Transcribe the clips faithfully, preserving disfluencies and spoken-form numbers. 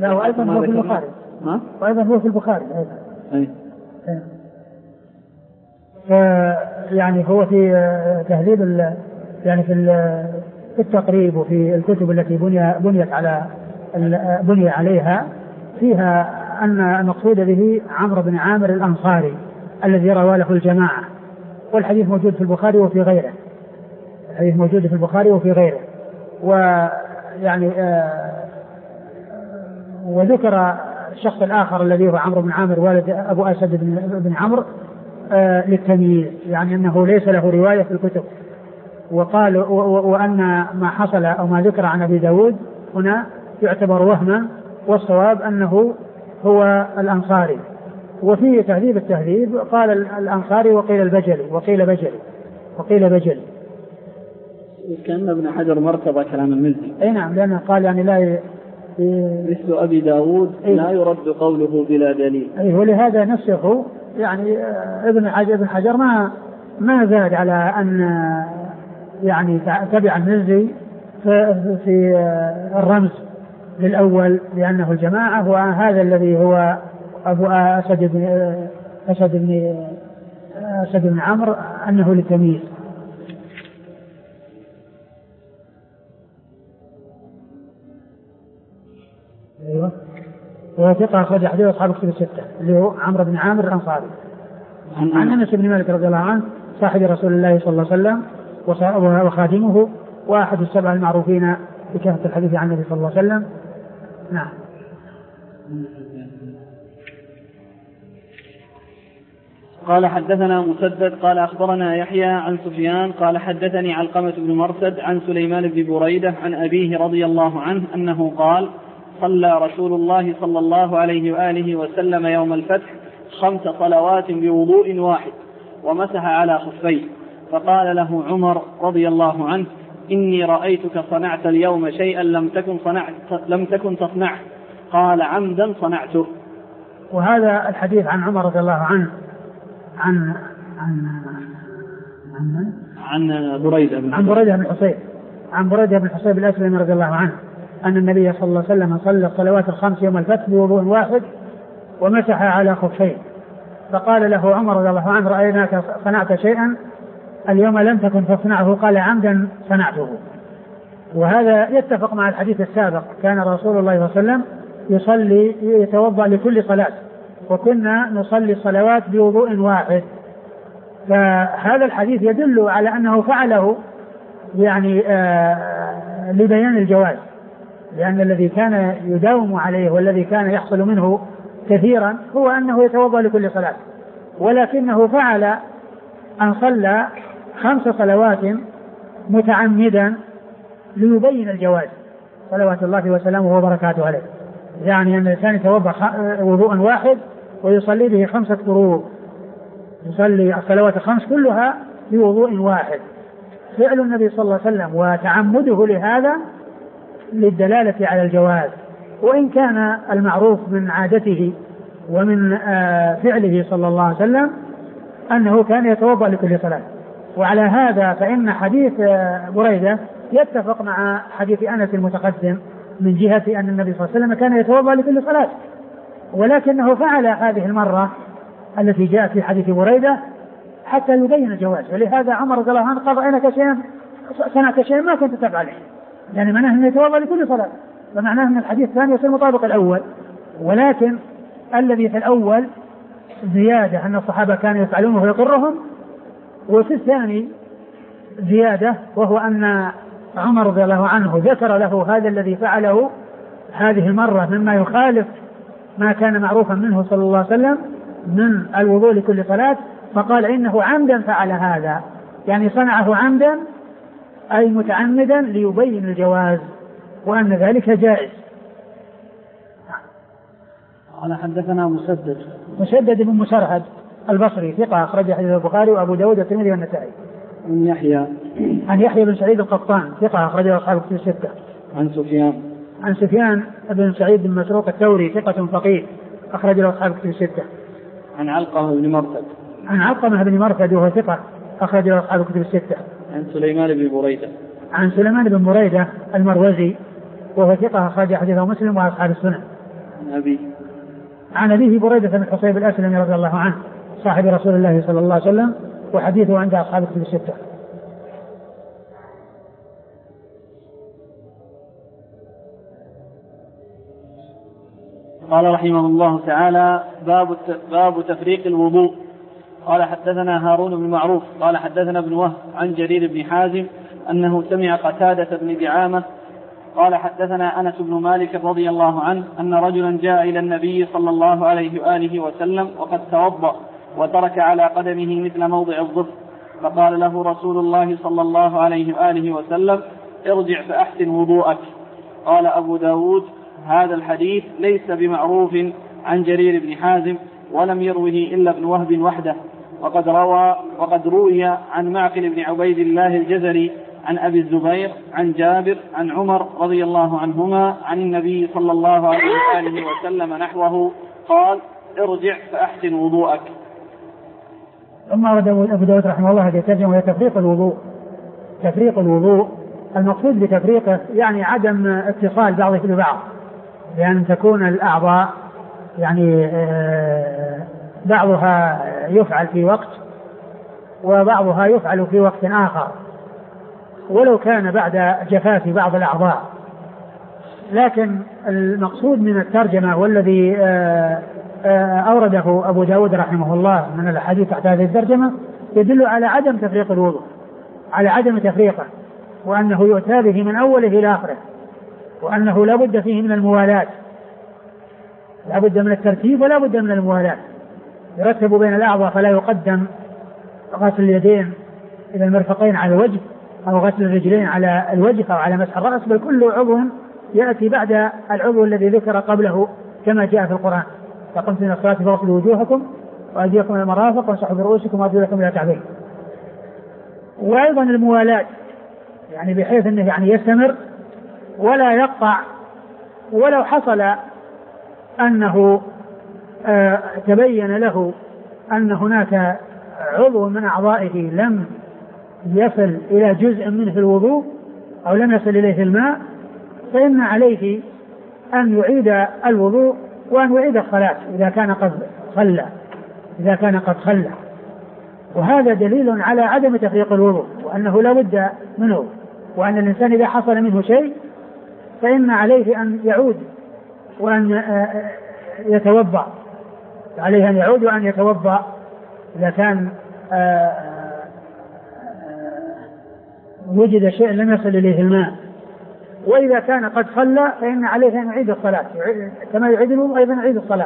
لا وأيضا هو في البخاري. ها؟ وأيضا هو في البخاري أيضا. أي. يعني هو في تهذيب يعني في في التقريب وفي الكتب التي بني بنيت على بني عليها فيها أن المقصود به عمرو بن عامر الأنصاري الذي روى له الجماعة، والحديث موجود في البخاري وفي غيره. الحديث موجود في البخاري وفي غيره. ويعني آه وذكر الشخص الآخر الذي هو عمرو بن عامر والد أبو أسد بن عمرو آه للتمييز، يعني أنه ليس له رواية في الكتب. وقال وأن ما حصل أو ما ذكر عن أبي داود هنا يعتبر وهما، والصواب أنه هو الأنصاري. وفي تهذيب التهذيب قال الأنصاري وقيل البجلي وقيل بجلي وقيل بجلي. كأن ابن حجر مرتضى كلام المزي. أي نعم، لأنه قال يعني لا ي... مثل أبي داود لا يرد قوله بلا دليل. أي ولهذا نفسه يعني ابن حجر ابن حجر ما ما زاد على أن يعني تبع المزي في, في الرمز للأول لأنه الجماعة، وهذا الذي هو أبو أسد بن أسد بن أسد بن عمرو أنه للتمييز. أيوة. وثقة أخرج حديث أصحاب الكتب الستة اللي هو عمرو بن عامر الأنصاري عن أنس بن مالك رضي الله عنه صاحب رسول الله صلى الله عليه وسلم وخادمه وأحد السبع المعروفين بكثرة الحديث عن النبي صلى الله عليه وسلم. نعم. قال حدثنا مسدد قال أخبرنا يحيى عن سفيان قال حدثني علقمة بن مرثد عن سليمان بن بريدة عن أبيه رضي الله عنه أنه قال صلى رسول الله صلى الله عليه وآله وسلم يوم الفتح خمس صلوات بوضوء واحد ومسح على خفيه، فقال له عمر رضي الله عنه إني رأيتك صنعت اليوم شيئا لم تكن صنعت لم تكن تصنعه، قال عمدا صنعته. وهذا الحديث عن عمر رضي الله عنه عن عن عن, عن بريدة بن عن بريدة بن الحصيب عن بريدة بن الحصيب الأسلمي رضي الله عنه أن النبي صلى الله عليه وسلم صلى الصلوات الخمس يوم الفتح بوضوء واحد ومسح على خفيه، فقال له عمر رضي الله عنه رأيناك صنعت شيئا اليوم لم تكن تصنعه، قال عمدا صنعته. وهذا يتفق مع الحديث السابق، كان رسول الله صلى الله عليه وسلم يصلي يتوضأ لكل صلاة وكنا نصلي الصلوات بوضوء واحد، فهذا الحديث يدل على أنه فعله يعني آه لبيان الجواز، لأن الذي كان يداوم عليه والذي كان يحصل منه كثيرا هو أنه يتوضأ لكل صلاة، ولكنه فعل أن صلى خمس صلوات متعمدا ليبين الجواز صلوات الله وسلامه وبركاته عليه، يعني أن الإنسان يتوضأ وضوءا واحد ويصلي به خمسة فروض، يصلي الصلوات الخمس كلها بوضوء واحد. فعل النبي صلى الله عليه وسلم وتعمده لهذا للدلالة على الجواز، وإن كان المعروف من عادته ومن فعله صلى الله عليه وسلم أنه كان يتوضأ لكل صلاة. وعلى هذا فإن حديث بريدة يتفق مع حديث أنس المتقدم من جهة أن النبي صلى الله عليه وسلم كان يتوضأ لكل صلاة، ولكنه فعل هذه المرة التي جاءت في حديث بريدة حتى يبين الجواز. ولهذا عمر رضي الله عنه قال رأيناك شيئا صنعت شيئا ما كنت تفعله، يعني معناه أنه يتوضأ لكل صلاة، فمعناه أن الحديث الثاني يصير مطابق الأول، ولكن الذي في الأول زيادة أن الصحابة كانوا يفعلونه ويقرهم، وفي الثاني زيادة وهو أن عمر رضي الله عنه ذكر له هذا الذي فعله هذه المرة مما يخالف ما كان معروفا منه صلى الله عليه وسلم من الوضوء لكل صلاة، فقال إنه عمدا فعل هذا، يعني صنعه عمدا أي متعمدا ليبين الجواز وأن ذلك جائز. قال حدثنا مسدد مسدد بن مسرهد البصري ثقة أخرج حديث البخاري وأبو داود والترمذي والنسائي. عن يحيى عن يحيى بن سعيد القطان ثقة أخرج أصحاب الكتب الستة. عن سفيان عن سفيان بن سعيد بن مسروق الثوري ثقة فقيه أخرج أصحاب الكتب الستة. عن علقمة بن مرثد عن علقمة بن مرثد وهو ثقة أخرج أصحاب الكتب الستة. عن سليمان بن بريدة عن سليمان بن بريدة المروزي وهو ثقة أخرج حديثه مسلم وأصحاب السنن. أبي عن أبيه بريدة بن الحصيب الأسلمي رضي الله عنه صاحب رسول الله صلى الله عليه وسلم، وحديثه عند أصحاب الكتب الستة. قال رحمه الله تعالى: باب باب تفريق الوضوء. قال حدثنا هارون بن معروف قال حدثنا ابن وهب عن جرير بن حازم أنه سمع قتادة بن دعامة قال حدثنا أنس بن مالك رضي الله عنه أن رجلا جاء إلى النبي صلى الله عليه وآله وسلم وقد توضأ وترك على قدمه مثل موضع الظفر، فقال له رسول الله صلى الله عليه وآله وسلم: ارجع فأحسن وضوءك. قال أبو داود: هذا الحديث ليس بمعروف عن جرير بن حازم ولم يروه إلا ابن وهب وحده، وقد روى وقد روي عن معقل بن عبيد الله الجزري عن أبي الزبير عن جابر عن عمر رضي الله عنهما عن النبي صلى الله عليه وآله وسلم نحوه قال: ارجع فأحسن وضوءك. ثم أورد أبو داود رحمه الله هذه الترجمة وهي تفريق الوضوء. تفريق الوضوء المقصود بتفريقه يعني عدم اتصال بعضه ببعض، لأن تكون الأعضاء يعني بعضها يفعل في وقت وبعضها يفعل في وقت آخر، ولو كان بعد جفاف بعض الأعضاء. لكن المقصود من الترجمة والذي أورده أبو داود رحمه الله من الحديث تحت هذه الترجمة يدل على عدم تفريق الوضوء، على عدم تفريقه، وأنه يؤتى به من أوله إلى آخره، وأنه لا بد فيه من الموالاة، لا بد من الترتيب ولا بد من الموالاة. يرتب بين الأعضاء فلا يقدم غسل اليدين إلى المرفقين على الوجه، أو غسل الرجلين على الوجه أو على مسح الرأس، بل كل عضو يأتي بعد العضو الذي ذكر قبله كما جاء في القرآن: فقمت من الصلاة فاغسلوا وجوهكم وأيديكم إلى المرافق وامسحوا برؤوسكم وأرجلكم إلى الكعبين. وأيضا الموالاة يعني بحيث أنه يعني يستمر ولا يقطع، ولو حصل أنه آه تبين له أن هناك عضو من أعضائه لم يصل إلى جزء منه في الوضوء أو لم يصل إليه الماء، فإن عليه أن يعيد الوضوء وأن يعيد الصلاة إذا كان قد خلى إذا كان قد خلى وهذا دليل على عدم تفريق الوضوء، وأنه لا بد منه، وأن الإنسان إذا حصل منه شيء فإن عليه أن يعود وأن يتوضأ، عليه أن يعود وأن يتوضأ إذا كان وجد شيء لم يصل إليه الماء. وإذا كان قد خلى فإن عليه أن يعيد الصلاة كما يعيد الوضوء أيضا يعيد الصلاة.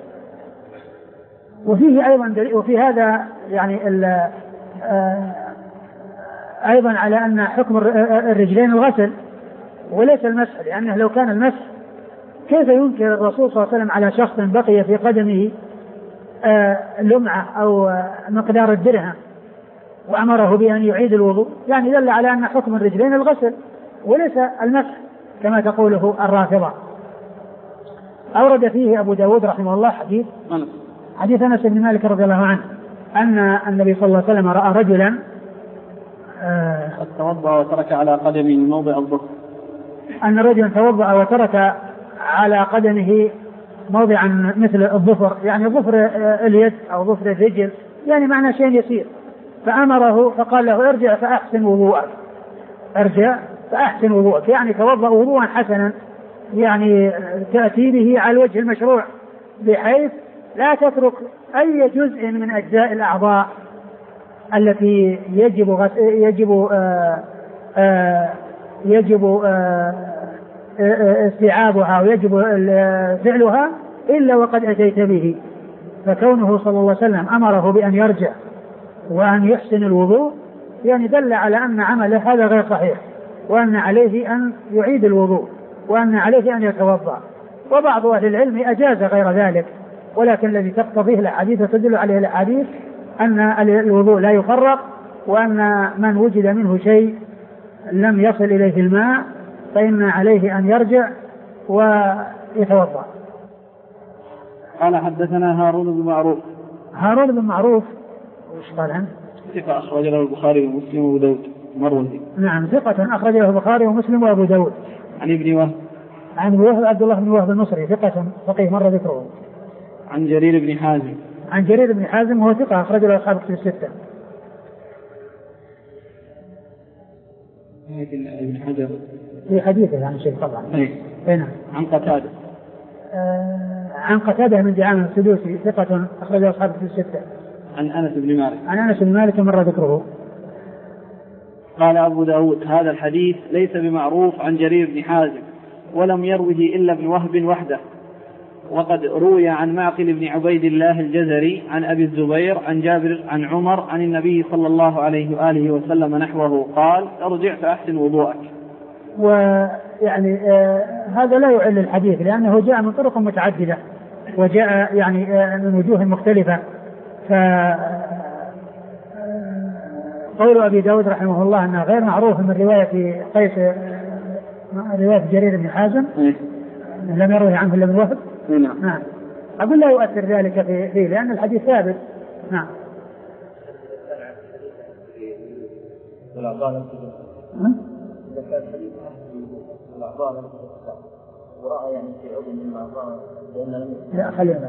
وفيه أيضا وفي هذا يعني أيضا على أن حكم الرجلين الغسل وليس المسح، لأنه لو كان المسح كيف ينكر الرسول صلى الله عليه وسلم على شخص بقي في قدمه لمعة أو مقدار الدرهم وأمره بأن يعيد الوضوء؟ يعني دل على أن حكم الرجلين الغسل وليس المسح كما تقوله الرافضة. أورد فيه أبو داود رحمه الله حديث حديث أنس بن مالك رضي الله عنه أن النبي صلى الله عليه وسلم رأى رجلا قد توضأ وترك على قدمه موضع الظفر، أن رجلا توضأ وترك على قدمه موضعا مثل الظفر، يعني ظفر اليد أو ظفر الرجل، يعني معنى شيء يسير، فأمره فقال له: ارجع فأحسن وضوءك، ارجع فأحسن وضوءك، يعني توضأ وضوءا حسنا، يعني تأتي به على الوجه المشروع بحيث لا تترك أي جزء من أجزاء الأعضاء التي يجب غس... يجب آآ آآ يجب آآ استيعابها ويجب فعلها إلا وقد أتيت به. فكونه صلى الله عليه وسلم أمره بأن يرجع وأن يحسن الوضوء يعني دل على أن عمله هذا غير صحيح، وأن عليه أن يعيد الوضوء وأن عليه أن يتوضأ. وبعض أهل العلم أجاز غير ذلك، ولكن الذي تقتضيه الأحاديث تدل عليه الأحاديث أن الوضوء لا يفرق، وأن من وجد منه شيء لم يصل إليه الماء فإن عليه أن يرجع ويتوضأ. قال حدثنا هارون بن معروف. هارون بن معروف وش قال عنه؟ ثقة أخرج له البخاري ومسلم وأبو داود مروزي. نعم ثقة أخرج له البخاري ومسلم وأبو داود. عن ابن وهب. عن وهب عبد الله بن وهب المصري ثقة فقيه مر ذكره. عن جرير بن حازم. عن جرير بن حازم وهو ثقة أخرج له أصحاب الكتب الستة. ابن حجر في حديثه عن شيء طبعا. هنا. عن قتادة. آه عن قتادة من دعامة السدوسي ثقة أخرج له أصحاب الكتب الستة. عن أنس بن مالك. عن أنس بن مالك مر ذكره. قال أبو داود هذا الحديث ليس بمعروف عن جرير بن حازم ولم يروه إلا ابن وهب وحده، وقد روي عن معقل بن عبيد الله الجزري عن أبي الزبير عن جابر عن عمر عن النبي صلى الله عليه وآله وسلم نحوه قال ارجع فأحسن وضوءك. ويعني آه هذا لا يعل الحديث لأنه جاء من طرق متعددة وجاء يعني آه من وجوه مختلفة. ف قول أبي داود رحمه الله أنه غير معروف من رواية قيس رواية جرير بن حازم لم يروه عنه إلا ابن وهب. نعم. أقول لا يؤثر ذلك فيه لأن الحديث ثابت. نعم. لا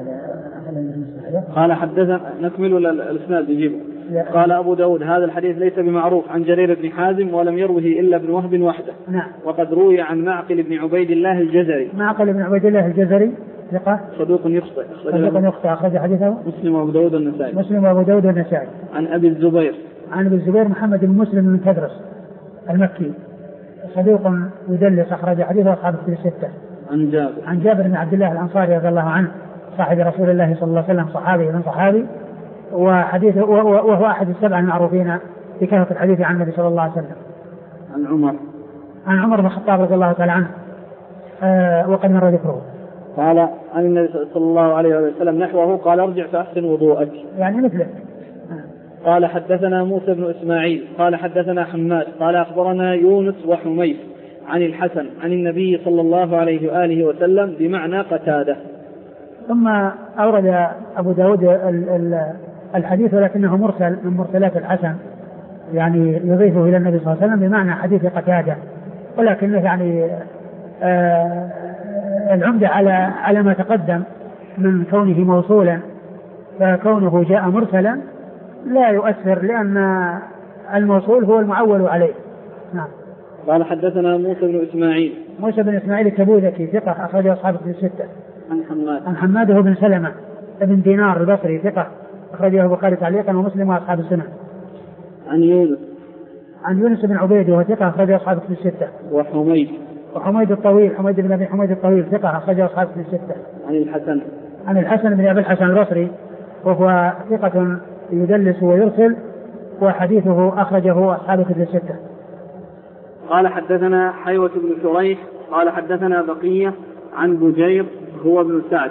خلينا. قال حدثنا نكمل الإسناد يجيب. قال أبو داود هذا الحديث ليس بمعروف عن جرير بن حازم ولم يروه إلا ابن وهب وحده. نعم. وقد روي عن معقل بن عبيد الله الجزري. معقل بن عبيد الله الجزري ثقة صدوق يخطئ. صدوق يخطئ أخرج حديثه مسلم وأبو داود والنسائي. مسلم وأبو داود والنسائي. عن أبي الزبير. عن أبي الزبير محمد بن مسلم بن تدرس المكي صدوق يدلس أخرج حديثه أصحاب الكتب الستة. عن جابر. عن جابر بن عبد الله الأنصاري رضي الله عنه صاحب رسول الله صلى الله عليه وسلم صحابي من صحابي وحديثه وهو أحد السبع المعروفين بكثرة الحديث عن النبي صلى الله عليه وسلم. عن عمر. عن عمر بن الخطاب رضي الله تعالى عنه آه وقد مر ذكره. قال عن النبي صلى الله عليه وسلم نحوه قال ارجع فأحسن وضوءك يعني مثله. قال حدثنا موسى بن إسماعيل قال حدثنا حماد قال أخبرنا يونس وحميد عن الحسن عن النبي صلى الله عليه وآله وسلم بمعنى قتادة. ثم أورد أبو داود الحديث ولكنه مرسل من مرسلات الحسن يعني يضيفه إلى النبي صلى الله عليه وسلم بمعنى حديث قتادة ولكنه يعني آه العمدة على على ما تقدم من كونه موصولا فكونه جاء مرسلا لا يؤثر لأن الموصول هو المعول عليه. نعم. قال حدثنا موسى بن إسماعيل. موسى بن إسماعيل التبوذكي ثقة أخرج أصحاب الكتب الستة. عن حماد. عن حماد بن سلمة بن دينار البصري ثقة أخرجه البخاري تعليقا ومسلم وأصحاب السنن. عن يونس. عن يونس بن عبيد وهو ثقة أخرجه أصحاب الكتب الستة. وحميد. وحميد الطويل حميد بن أبي حميد الطويل ثقة أخرجه أصحاب الكتب الستة. عن الحسن. عن الحسن بن أبي الحسن البصري وهو ثقة يدلس ويرسل وحديثه أخرجه أصحاب الكتب الستة. قال حدثنا حيوة بن شريح قال حدثنا بقية عن بجير هو ابن سعد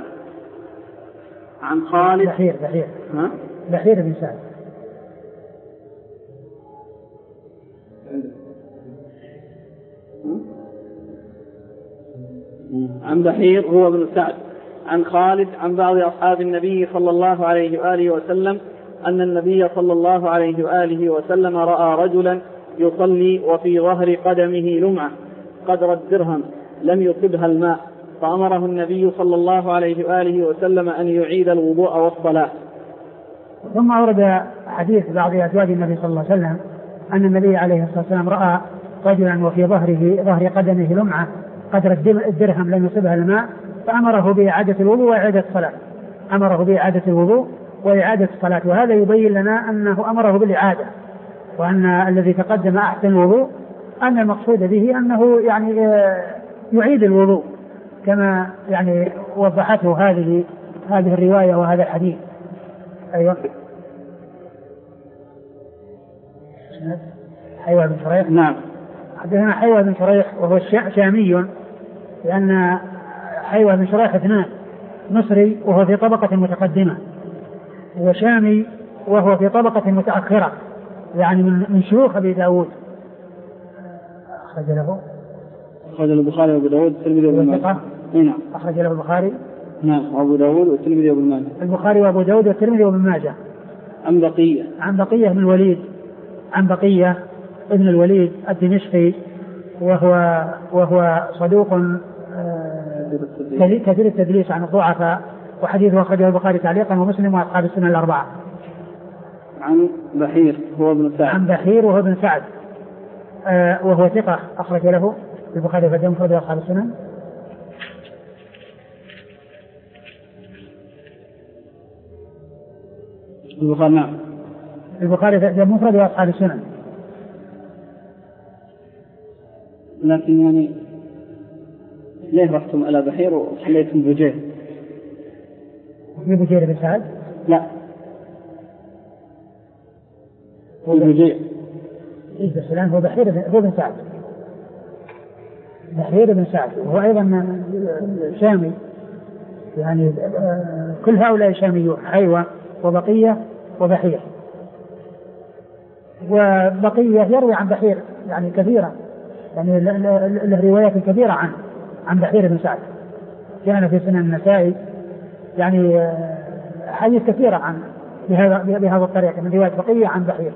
عن خالد. بحير بحير ها بحير بن سعد. عن بحير هو ابن سعد عن خالد عن بعض أصحاب النبي صلى الله عليه وآله وسلم أن النبي صلى الله عليه وآله وسلم رأى رجلا يصلي وفي ظهر قدمه لمعة قدر الدرهم لم يصبها الماء فأمره النبي صلى الله عليه وآله وسلم أن يعيد الوضوء والصلاة. ثم أورد حديث بعض أزواج النبي صلى الله عليه وسلم أن النبي عليه الصلاة والسلام رأى رجلا وفي ظهره ظهر قدمه لمعة قدر الدرهم لم يصبها الماء فأمره بإعادة الوضوء وإعادة الصلاة. أمره بإعادة الوضوء وإعادة الصلاة وهذا يبين لنا أنه أمره بالإعادة وأن الذي تقدم أحسن الوضوء أن المقصود به أنه يعني يعيد الوضوء كما يعني وضحته هذه هذه الرواية وهذا الحديث. أيوة. حيوة بن شريح. نعم. حدثنا حيوة بن شريح وهو شامي لأن حيوة بن شريح اثنان مصري وهو في طبقة متقدمة وشامي وهو في طبقة متأخرة يعني من من شيوخ أبي داود. أخرج له أخرج له البخاري وأبو داود والترمذي وابن ماجه. نعم. أخرج له البخاري. نعم وأبو داود والترمذي وابن ماجه. البخاري وأبو داود والترمذي وابن ماجه. عن بقية. عن بقية بن الوليد عن بقية ابن الوليد الدمشقي وهو وهو صدوق التدليس؟ كثير التدليس عن الضعفاء، وحديثه أخرجه البخاري تعليقا ومسلم وأصحاب السنن الأربعة. عن بحير هو ابن سعد. عن بحير وهو ابن سعد آه وهو ثقة أخرج له البخاري في الأدب المفرد وأصحاب السنن. البخاري نعم. البخاري في الأدب المفرد وأصحاب السنن. لكن يعني ليه رحتم على بحير وخليتم بجير؟ في بجير بن سعد؟ لا هو بجير. إيه بس الآن هو بحير هو بن سعد. بحير بن سعد وهو أيضا شامي، يعني كل هؤلاء شاميون، حيوة وبقية وبحير. وبقية يروي عن بحير يعني كثيرا، يعني له روايات كثيرة عن عن بحير بن سعد، كان في سنن النسائي يعني حديث كثيرة عن بهذا بهذا الطريقة من رواية بقية عن بحير.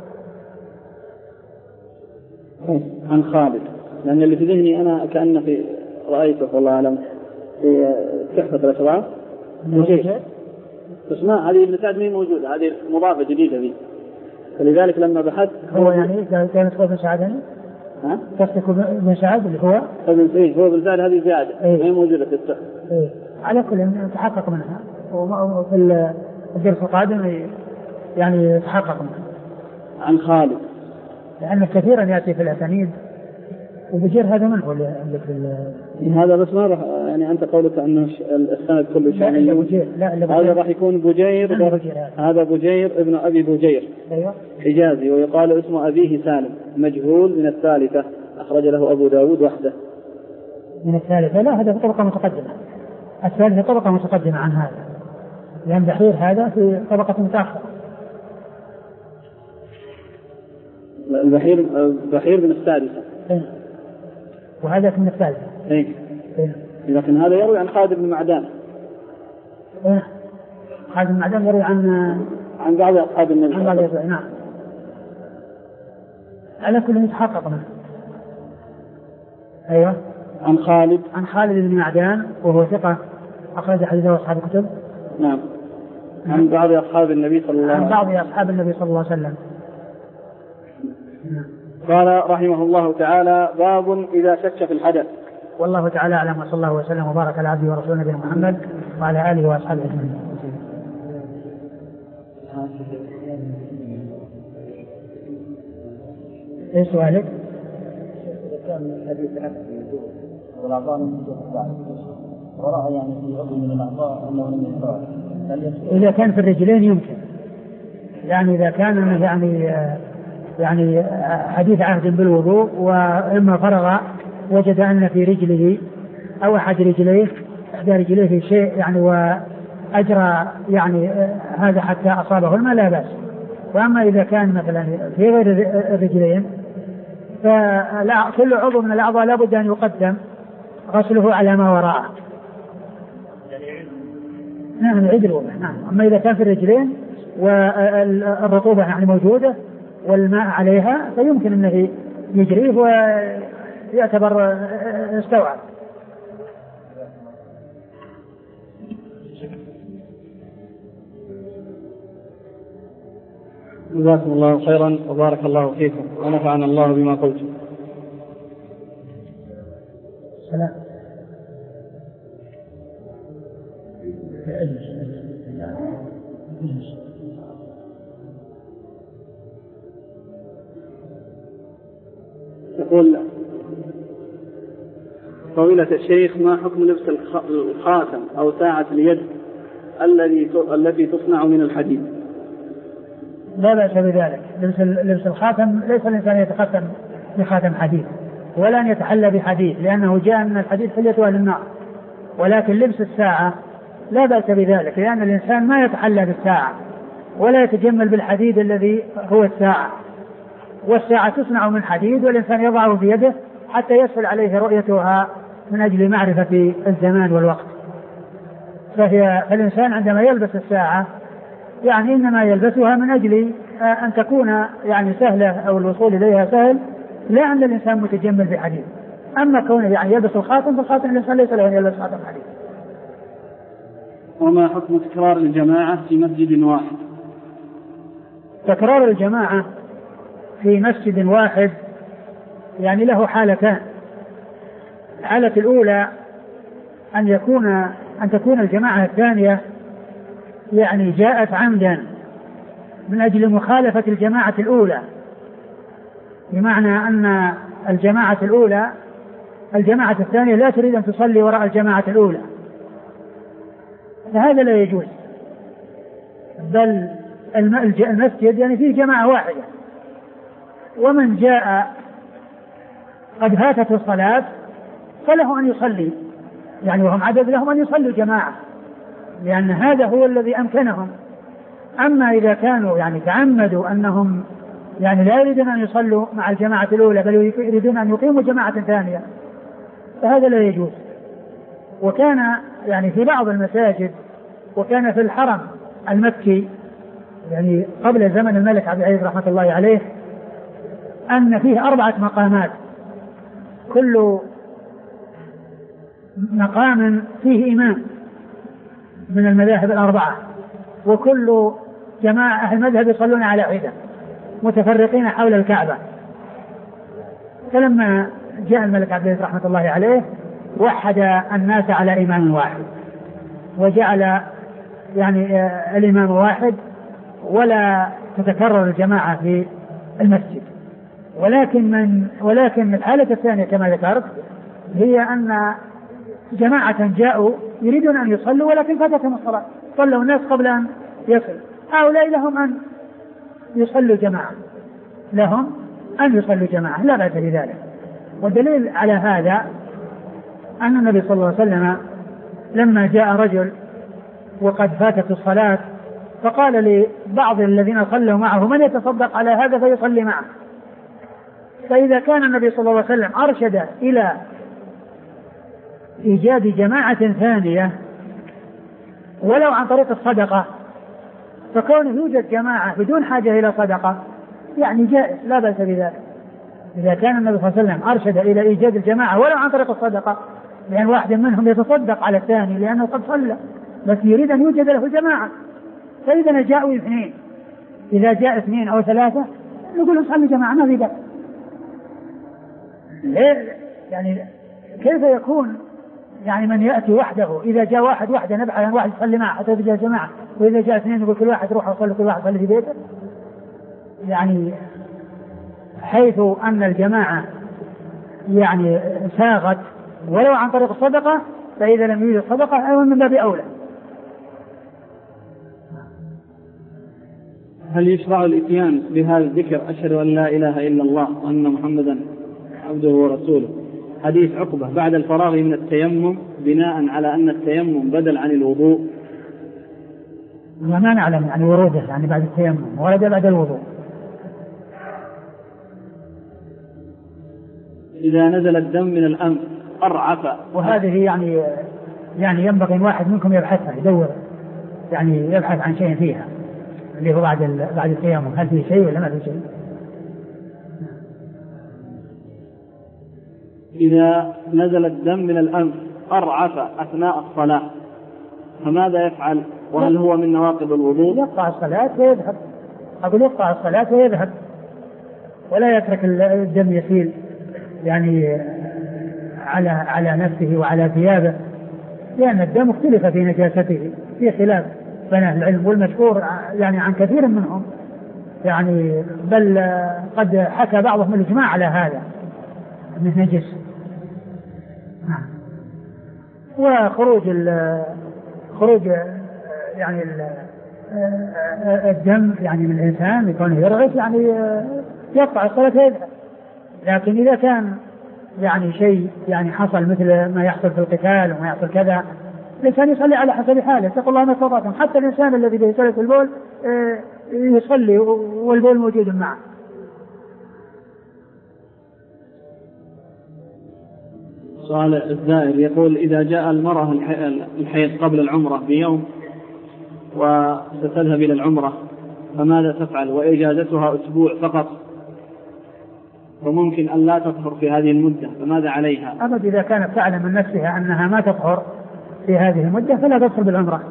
عن خالد، لأن اللي في ذهني أنا كأن في رأيته والله أعلم في تحفة الأشراف بس ما هذه ابن سعد مين موجودة، هذه مضافة جديدة ذي، فلذلك لما بحثت هو يعني كانت ابن سعد يعني ها تصدق ابن سعد اللي هو ابن إيه هو ابن سعد، هذه زيادة إيه؟ هي موجودة في التحفة إيه؟ على كل تحقق منها وفي الدرس القادم يعني تحقق منها. عن خالد، لأن كثيرا يأتي في الأسانيد وبجير هذا من هو اللي عندك في هذا بس ما راح يعني أنت قولك أنه السند كله شامي. لا بجير لا هذا راح يكون بجير بجير هذا بجير ابن أبي بجير أيوة حجازي، ويقال اسم أبيه سالم مجهول من الثالثة، أخرج له أبو داود وحده. من الثالثة لا هذا في طبقة متقدمة، الثالثة طبقة متقدمة عن هذا، لأن بحير هذا في طبقة متأخرة. البحير بحير من السادسة إيه؟ وهذا من الثالثة. إيه؟ إيه؟ لكن هذا يروي عن خالد بن معدان. إيه؟ خالد بن معدان يروي عن عن بعض أصحاب النبي. عن بعض أصحاب نعم. على كل يتحقق منه. أيوة. عن خالد عن خالد بن معدان وهو ثقة أخرج حديثه أصحاب الكتب. نعم. عن بعض أصحاب النبي صلى الله عليه وسلم. عن بعض أصحاب النبي صلى الله عليه وسلم. قال رحمه الله تعالى: باب إذا شك في الحدث. والله تعالى أعلم، وصلى الله وسلم وبارك على عبده ورسوله نبينا محمد وعلى آله وأصحابه أجمعين. إيش سؤالك؟ إذا كان الحديث عكس الوجود والأعضاء من الوجود ورأى يعني في عضو من الأعضاء أنه لم يستوعب، إذا كان في الرجلين يمكن، يعني إذا كان يعني يعني حديث عهد بالوضوء وإما فرغ وجد أن في رجله أو أحد رجليه إحدى رجليه في شيء يعني وأجرى يعني هذا حتى أصابه الماء لا بأس. وأما إذا كان مثلا في غير الرجلين فكل عضو من الأعضاء لابد أن يقدم غسله على ما وراءه. نعم العدل نعم. أما إذا كان في الرجلين والرطوبة يعني موجودة والماء عليها فيمكن أنه يجريه ويعتبر استوعب. جزاكم الله خيرا وبارك الله فيكم ونفعنا الله بما قلتم. سلام. يقول فضيلة الشيخ: ما حكم لبس الخاتم أو ساعة اليد الذي التي تصنع من الحديد؟ لا بأس بذلك. لبس لبس الخاتم ليس الإنسان يتختم بخاتم حديد ولا أن يتحلى بحديد، لأنه جاء من الحديد حلية أهل النار. ولكن لبس الساعة لا بأس بذلك، لأن الإنسان ما يتحلى بالساعة ولا يتجمل بالحديد الذي هو الساعة، والساعة تصنع من حديد والإنسان يضعه في يده حتى يسهل عليه رؤيتها من أجل معرفة الزمان والوقت. فهي فالإنسان عندما يلبس الساعة يعني إنما يلبسها من أجل أن تكون يعني سهلة أو الوصول إليها سهل، لا أن الإنسان متجمل بحديد. أما كونه يعني يلبس الخاتم فالخاتم الإنسان ليس له أن يلبس خاتم حديد. وما حكم تكرار الجماعة في مسجد واحد؟ تكرار الجماعة في مسجد واحد يعني له حالتان. الحالة الأولى أن يكون أن تكون الجماعة الثانية يعني جاءت عمدا من أجل مخالفة الجماعة الأولى، بمعنى أن الجماعة الأولى الجماعة الثانية لا تريد أن تصلي وراء الجماعة الأولى، فهذا لا يجوز. بل المسجد يعني فيه جماعة واحدة، ومن جاء قد فاتت الصلاة فله أن يصلي، يعني وهم عدد لهم أن يصلوا جماعة، لأن هذا هو الذي أمكنهم. أما إذا كانوا يعني تعمدوا أنهم يعني لا يريدون أن يصلوا مع الجماعة الأولى بل يريدون أن يقيموا جماعة ثانية فهذا لا يجوز. وكان يعني في بعض المساجد، وكان في الحرم المكي يعني قبل زمن الملك عبد العزيز رحمة الله عليه، أن فيه أربعة مقامات، كل مقام فيه إمام من المذاهب الأربعة، وكل جماعة أهل المذهب يصلون على حدة متفرقين حول الكعبة. فلما جاء الملك عبد العزيز رحمة الله عليه وحد الناس على إمام واحد، وجعل يعني الإمام واحد ولا تتكرر الجماعة في المسجد. ولكن من ولكن الحالة الثانية كما ذكرت هي أن جماعة جاءوا يريدون أن يصلوا ولكن فاتتهم الصلاة، صلوا الناس قبل أن يصل، هؤلاء لهم أن يصلوا جماعة، لهم أن يصلوا جماعة لا بأس بذلك. والدليل على هذا أن النبي صلى الله عليه وسلم لما جاء رجل وقد فاتت الصلاة فقال لبعض الذين صلوا معه من يتصدق على هذا فيصلي معه. فإذا كان النبي صلى الله عليه وسلم أرشد إلى إيجاد جماعة ثانية ولو عن طريق الصدقة، فكونه يوجد جماعة بدون حاجة إلى صدقة يعني جائز لا بأس بذلك. إذا كان النبي صلى الله عليه وسلم أرشد إلى إيجاد الجماعة ولو عن طريق الصدقة، لأن واحد منهم يتصدق على الثاني لأنه قد صلى بس يريد أن يوجد له جماعة، فإذا جاءوا اثنين، إذا جاء اثنين أو ثلاثة نقول نصلي جماعة ما في بأس. يعني كيف يكون يعني من يأتي وحده، إذا جاء واحد وحده نبحث عن واحد يصلي معه حتى إذا جاء جماعة، وإذا جاء اثنين نقول كل واحد روح وصلي كل واحد يصلي في بيته. يعني حيث أن الجماعة يعني ساغت ولو عن طريق الصدقة، فإذا لم يوجد صدقة أيضا من باب أولى. هل يشرع الإتيان بهذا الذكر أشهد أن لا إله إلا الله وأن محمدا عبده ورسوله حديث عقبة بعد الفراغ من التيمم بناء على أن التيمم بدل عن الوضوء؟ وما نعلم يعني وروده يعني بعد التيمم ورد بعد الوضوء. إذا نزل الدم من الأنف أرعف، وهذه يعني يعني ينبغي واحد منكم يبحثها يدور يعني يبحث عن شيء فيها اللي هو بعد بعد التيمم هل في شيء ولا ما في شيء. إذا نزل الدم من الأنف أرعف أثناء الصلاة فماذا يفعل؟ وهل هو من نواقض الوضوء؟ يقطع الصلاة ويذهب. أقول يقطع الصلاة ويذهب ولا يترك الدم يسيل يعني على على نفسه وعلى ثيابه، لأن الدم مختلف في نجاسته في خلاف بين أهل العلم، والمشهور يعني عن كثير منهم يعني بل قد حكى بعضهم الإجماع على هذا أنه نجس. وخروج خروج يعني الدم يعني من الإنسان يكون يرعف يعني يقطع الصلاة ويذهب. لكن إذا كان يعني شيء يعني حصل مثل ما يحصل في القتال وما يحصل كذا، الإنسان يصلي على حسب حاله، اتقوا الله ما استطعتم. حتى الإنسان الذي بيصلي في البول يصلي والبول موجود معه. سؤال الزائر يقول إذا جاء المرأة الحيض قبل العمرة بيوم وستذهب إلى العمرة فماذا تفعل وإجازتها أسبوع فقط؟ وممكن أن لا تطهر في هذه المدة، فماذا عليها؟ أبد إذا كانت تعلم من نفسها أنها ما تطهر في هذه المدة فلا تدخل بالعمرة.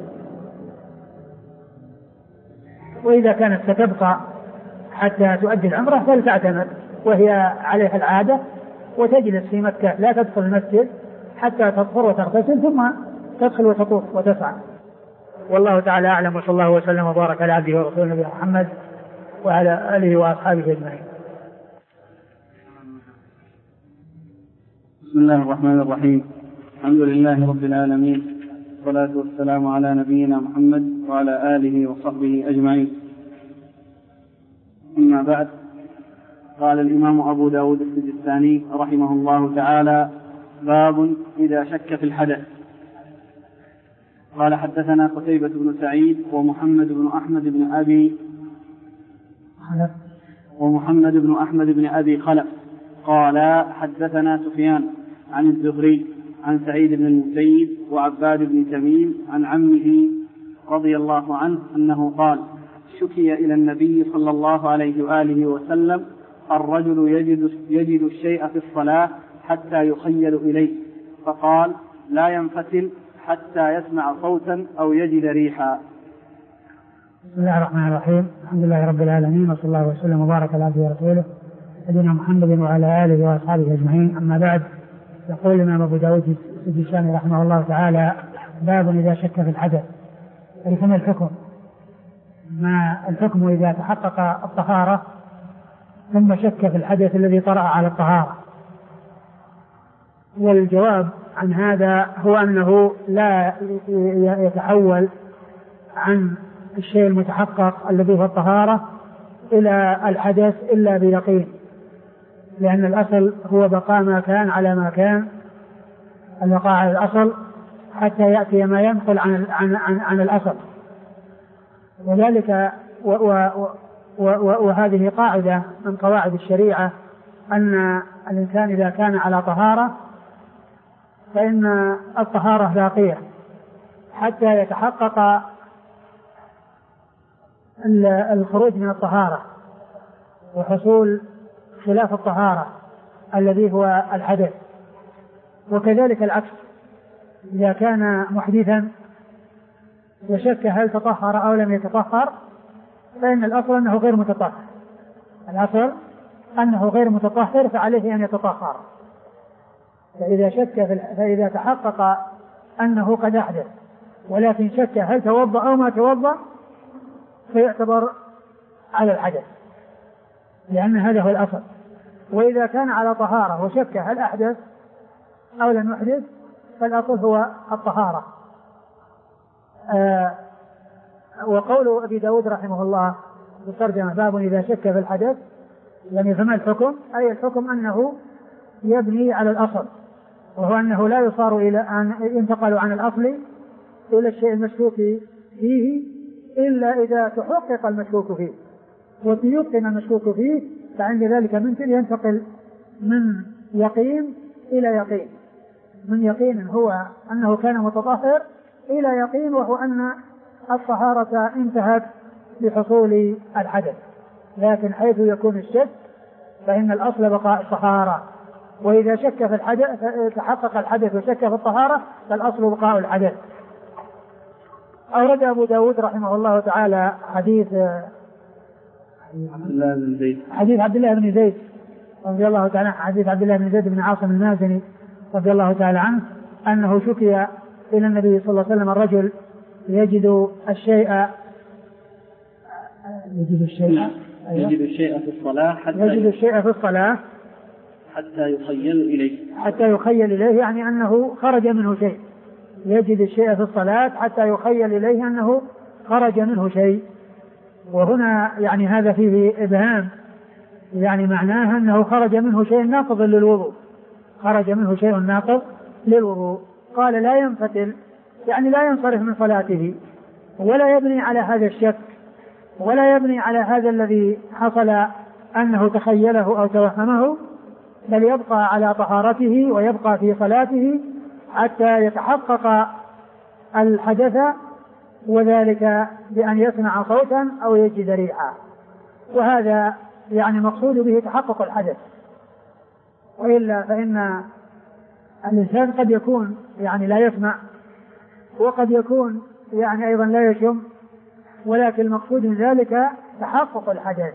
وإذا كانت ستبقى حتى تؤدي العمرة فلتعتمد وهي عليها العادة وتجلس في مكة لا تدخل المسجد حتى تطهر وتغتسل ثم تدخل وتطوف وتسعى. والله تعالى أعلم، وصلى الله وسلم وبارك على عبده ورسوله نبينا محمد وعلى آله وأصحابه أجمعين. بسم الله الرحمن الرحيم. الحمد لله رب العالمين، والصلاة والسلام على نبينا محمد وعلى آله وصحبه أجمعين. أما بعد، قال الإمام أبو داود السجستاني رحمه الله تعالى: باب إذا شك في الحدث. قال: حدثنا قتيبة بن سعيد ومحمد بن أحمد بن أبي ومحمد بن أحمد بن أبي خلف قال: حدثنا سفيان عن الزهري عن سعيد بن المسيب وعباد بن تميم عن عمه رضي الله عنه أنه قال: شكي إلى النبي صلى الله عليه وآله وسلم الرجل يجد, يجد الشيء في الصلاة حتى يخيل إليه، فقال: لا ينفتل حتى يسمع صوتا أو يجد ريحا. بسم الله الرحمن الرحيم. الحمد لله رب العالمين، وصلى الله وسلم وبارك على عبده ورسوله نبينا محمد وعلى آله وأصحابه أجمعين. أما بعد، يقول الإمام أبو داود السجستاني رحمه الله تعالى: باب إذا شك في الحدث. فما الحكم؟ ما الحكم إذا تحقق الطهارة ثم شك في الحدث الذي طرأ على الطهارة؟ والجواب عن هذا هو أنه لا يتحول عن الشيء المتحقق الذي هو الطهارة إلى الحدث إلا بيقين، لأن الأصل هو بقاء ما كان على ما كان، البقاء على الأصل حتى يأتي ما ينقل عن, عن, عن, عن الأصل. وذلك و و و وهذه قاعدة من قواعد الشريعة، أن الإنسان إذا كان على طهارة فإن الطهارة باقية حتى يتحقق الخروج من الطهارة وحصول خلاف الطهارة الذي هو الحدث. وكذلك العكس، إذا كان محدثا وشك هل تطهر أو لم يتطهر فإن الأصل أنه غير متطهر، الأصل أنه غير متطهر فعليه أن يتطهر. فإذا شك في فإذا تحقق أنه قد أحدث ولكن شك هل توضأ أو ما توضأ فيعتبر على الحدث، لأن هذا هو الأصل. وإذا كان على طهارة وشك هل أحدث أو لم يحدث فالأصل هو الطهارة. آه وقول أبي داود رحمه الله بالترجمة: باب إذا شك في الحدث، يعني فما الحكم؟ أي الحكم أنه يبني على الأصل، وهو أنه لا يصار إلى أن ينتقل عن الأصل إلى الشيء المشكوك فيه إلا إذا تحقق المشكوك فيه وتيقن المشكوك فيه، فعند ذلك ممكن ينتقل من يقين إلى يقين، من يقين هو أنه كان متطهر إلى يقين وهو أن الطهارة انتهت بحصول الحدث. لكن حيث يكون الشك فإن الأصل بقاء الطهارة، وإذا شك في الحدث تحقق الحدث وشك في الطهارة فالأصل بقاء الحدث. أورد أبو داود رحمه الله تعالى حديث حديث عبد الله بن زيد رضي الله تعالى حديث عبد الله بن زيد بن عاصم المازني رضي الله تعالى عنه أنه شكي إلى النبي صلى الله عليه وسلم الرجل يجد الشيء يجد الشيء يجد الشيء في الصلاة حتى يجد الشيء في الصلاة حتى يخيل إليه حتى يخيل إليه يعني أنه خرج منه شيء. يجد الشيء في الصلاة حتى يخيل إليه أنه خرج منه شيء. وهنا يعني هذا فيه إبهام، يعني معناه أنه خرج منه شيء ناقض للوضوء، خرج منه شيء ناقض للوضوء. قال: لا ينفتل، يعني لا ينصرف من صلاته ولا يبني على هذا الشك ولا يبني على هذا الذي حصل أنه تخيله أو توهمه، بل يبقى على طهارته ويبقى في صلاته حتى يتحقق الحدث، وذلك بأن يسمع صوتا أو يجد ريحا. وهذا يعني مقصود به تحقق الحدث، وإلا فإن الإنسان قد يكون يعني لا يسمع، وقد يكون يعني أيضا لا يشم، ولكن المقصود من ذلك تحقق الحدث.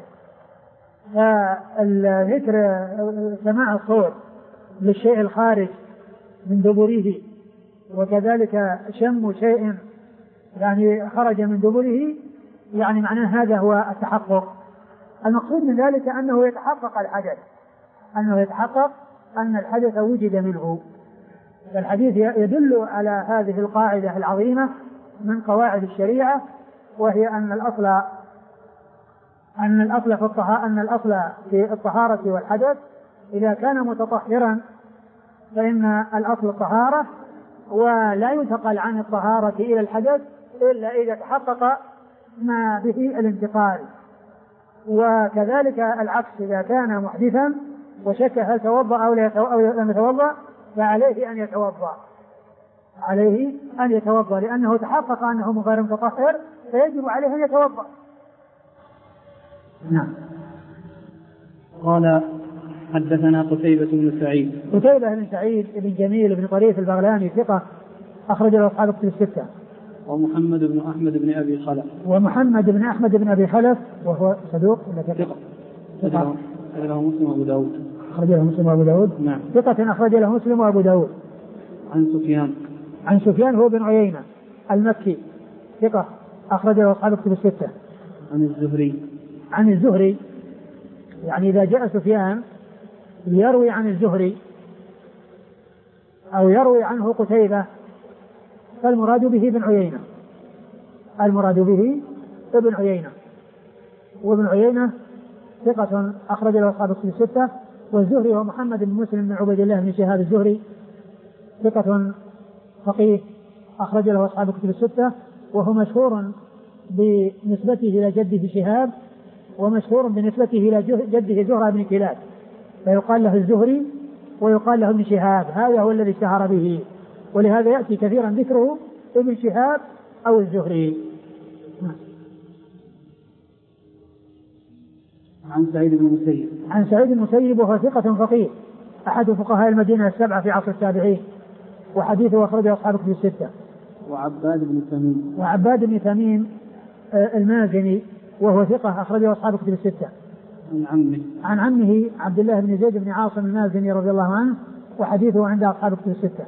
فالذكر سماع الصوت للشيء الخارج من دبره، وكذلك شم شيء يعني خرج من دبره، يعني معناه هذا هو التحقق. المقصود من ذلك أنه يتحقق الحدث، أنه يتحقق أن الحدث وجد منه. فالحديث يدل على هذه القاعدة العظيمة من قواعد الشريعة، وهي أن الأصل أن الأصل في الطهارة أن الأصل في الطهارة والحدث إذا كان متطهرا فإن الأصل الطهارة، ولا ينتقل عن الطهارة إلى الحدث إلا إذا تحقق ما به الانتقال. وكذلك العكس، إذا كان محدثا وشك هل توضأ أو لم يتوضأ فعليه أن يتوضأ، عليه أن يتوضأ لأنه تحقق أنه غير متطهر، فيجب عليه أن يتوضأ. نعم. قال حدثنا قتيبة بن سعيد. قتيبة بن سعيد بن جميل بن طريف البغلاني ثقة أخرج له أصحاب الكتب الستة. ومحمد بن أحمد بن أبي خلف. ومحمد بن أحمد بن أبي خلف وهو صدوق ولا ثقة؟ ثقة. أخرج له مسلم وأبو داود. أخرج له مسلم وأبو داود. نعم. ثقة أخرج له مسلم وأبو داود. عن سفيان. عن سفيان هو بن عيينة المكي ثقة أخرج له أصحاب الكتب الستة. عن الزهري. عن الزهري، يعني إذا جاء سفيان يروي عن الزهري أو يروي عنه قتيبة فالمراد به ابن عيينة، المراد به ابن عيينة. وابن عيينة ثقة أخرج له أصحاب الكتب الستة. والزهري هو محمد بن مسلم بن عبيد الله بن شهاب الزهري ثقة فقيه أخرج له أصحاب الكتب الستة، وهو مشهور بنسبته إلى جده شهاب، ومشهور بنسبته إلى جده زهرة بن كلاب، فيقال له الزهري ويقال له ابن شهاب، هذا هو الذي اشتهر به، ولهذا يأتي كثيرا ذكره ابن شهاب أو الزهري. عن سعيد بن المسيب. عن سعيد بن المسيب وهو ثقة فقيه أحد فقهاء المدينة السبعة في عصر التابعين، وحديثه أخرجه أصحاب الكتب الستة. وعباد بن تميم. وعباد بن تميم المازني وهو ثقة أخرجه أصحاب الكتب الستة. عن عمه. عن عمه عبد الله بن زيد بن عاصم المازني رضي الله عنه، وحديثه عند أصحاب الكتب الستة.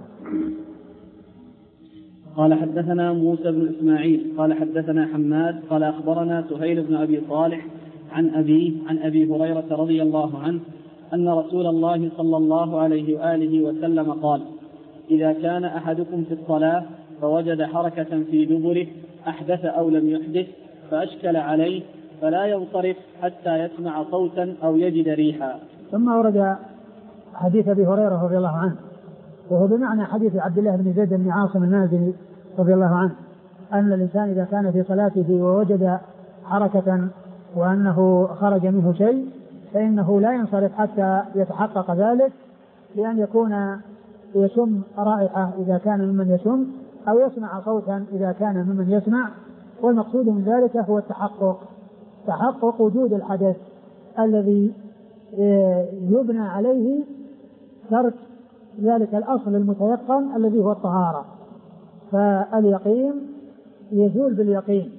قال حدثنا موسى بن إسماعيل قال حدثنا حماد قال أخبرنا سهيل بن أبي صالح عن أبيه عن أبي هريرة رضي الله عنه أن رسول الله صلى الله عليه وآله وسلم قال: إذا كان أحدكم في الصلاة فوجد حركة في دبره أحدث أو لم يحدث فأشكل عليه فلا ينصرف حتى يسمع صوتا أو يجد ريحا. ثم ورد حديث أبي هريرة رضي الله عنه، وهو بمعنى حديث عبد الله بن زيد بن عاصم المازني رضي الله عنه، أن الإنسان إذا كان في صلاته ووجد حركة وأنه خرج منه شيء فإنه لا ينصرف حتى يتحقق ذلك، لأن يكون يشم رائحة إذا كان ممن يشم، أو يسمع صوتا إذا كان ممن يسمع. والمقصود من ذلك هو التحقق، تحقق وجود الحدث الذي يبنى عليه ترك ذلك الأصل المتيقن الذي هو الطهارة، فاليقين يزول باليقين.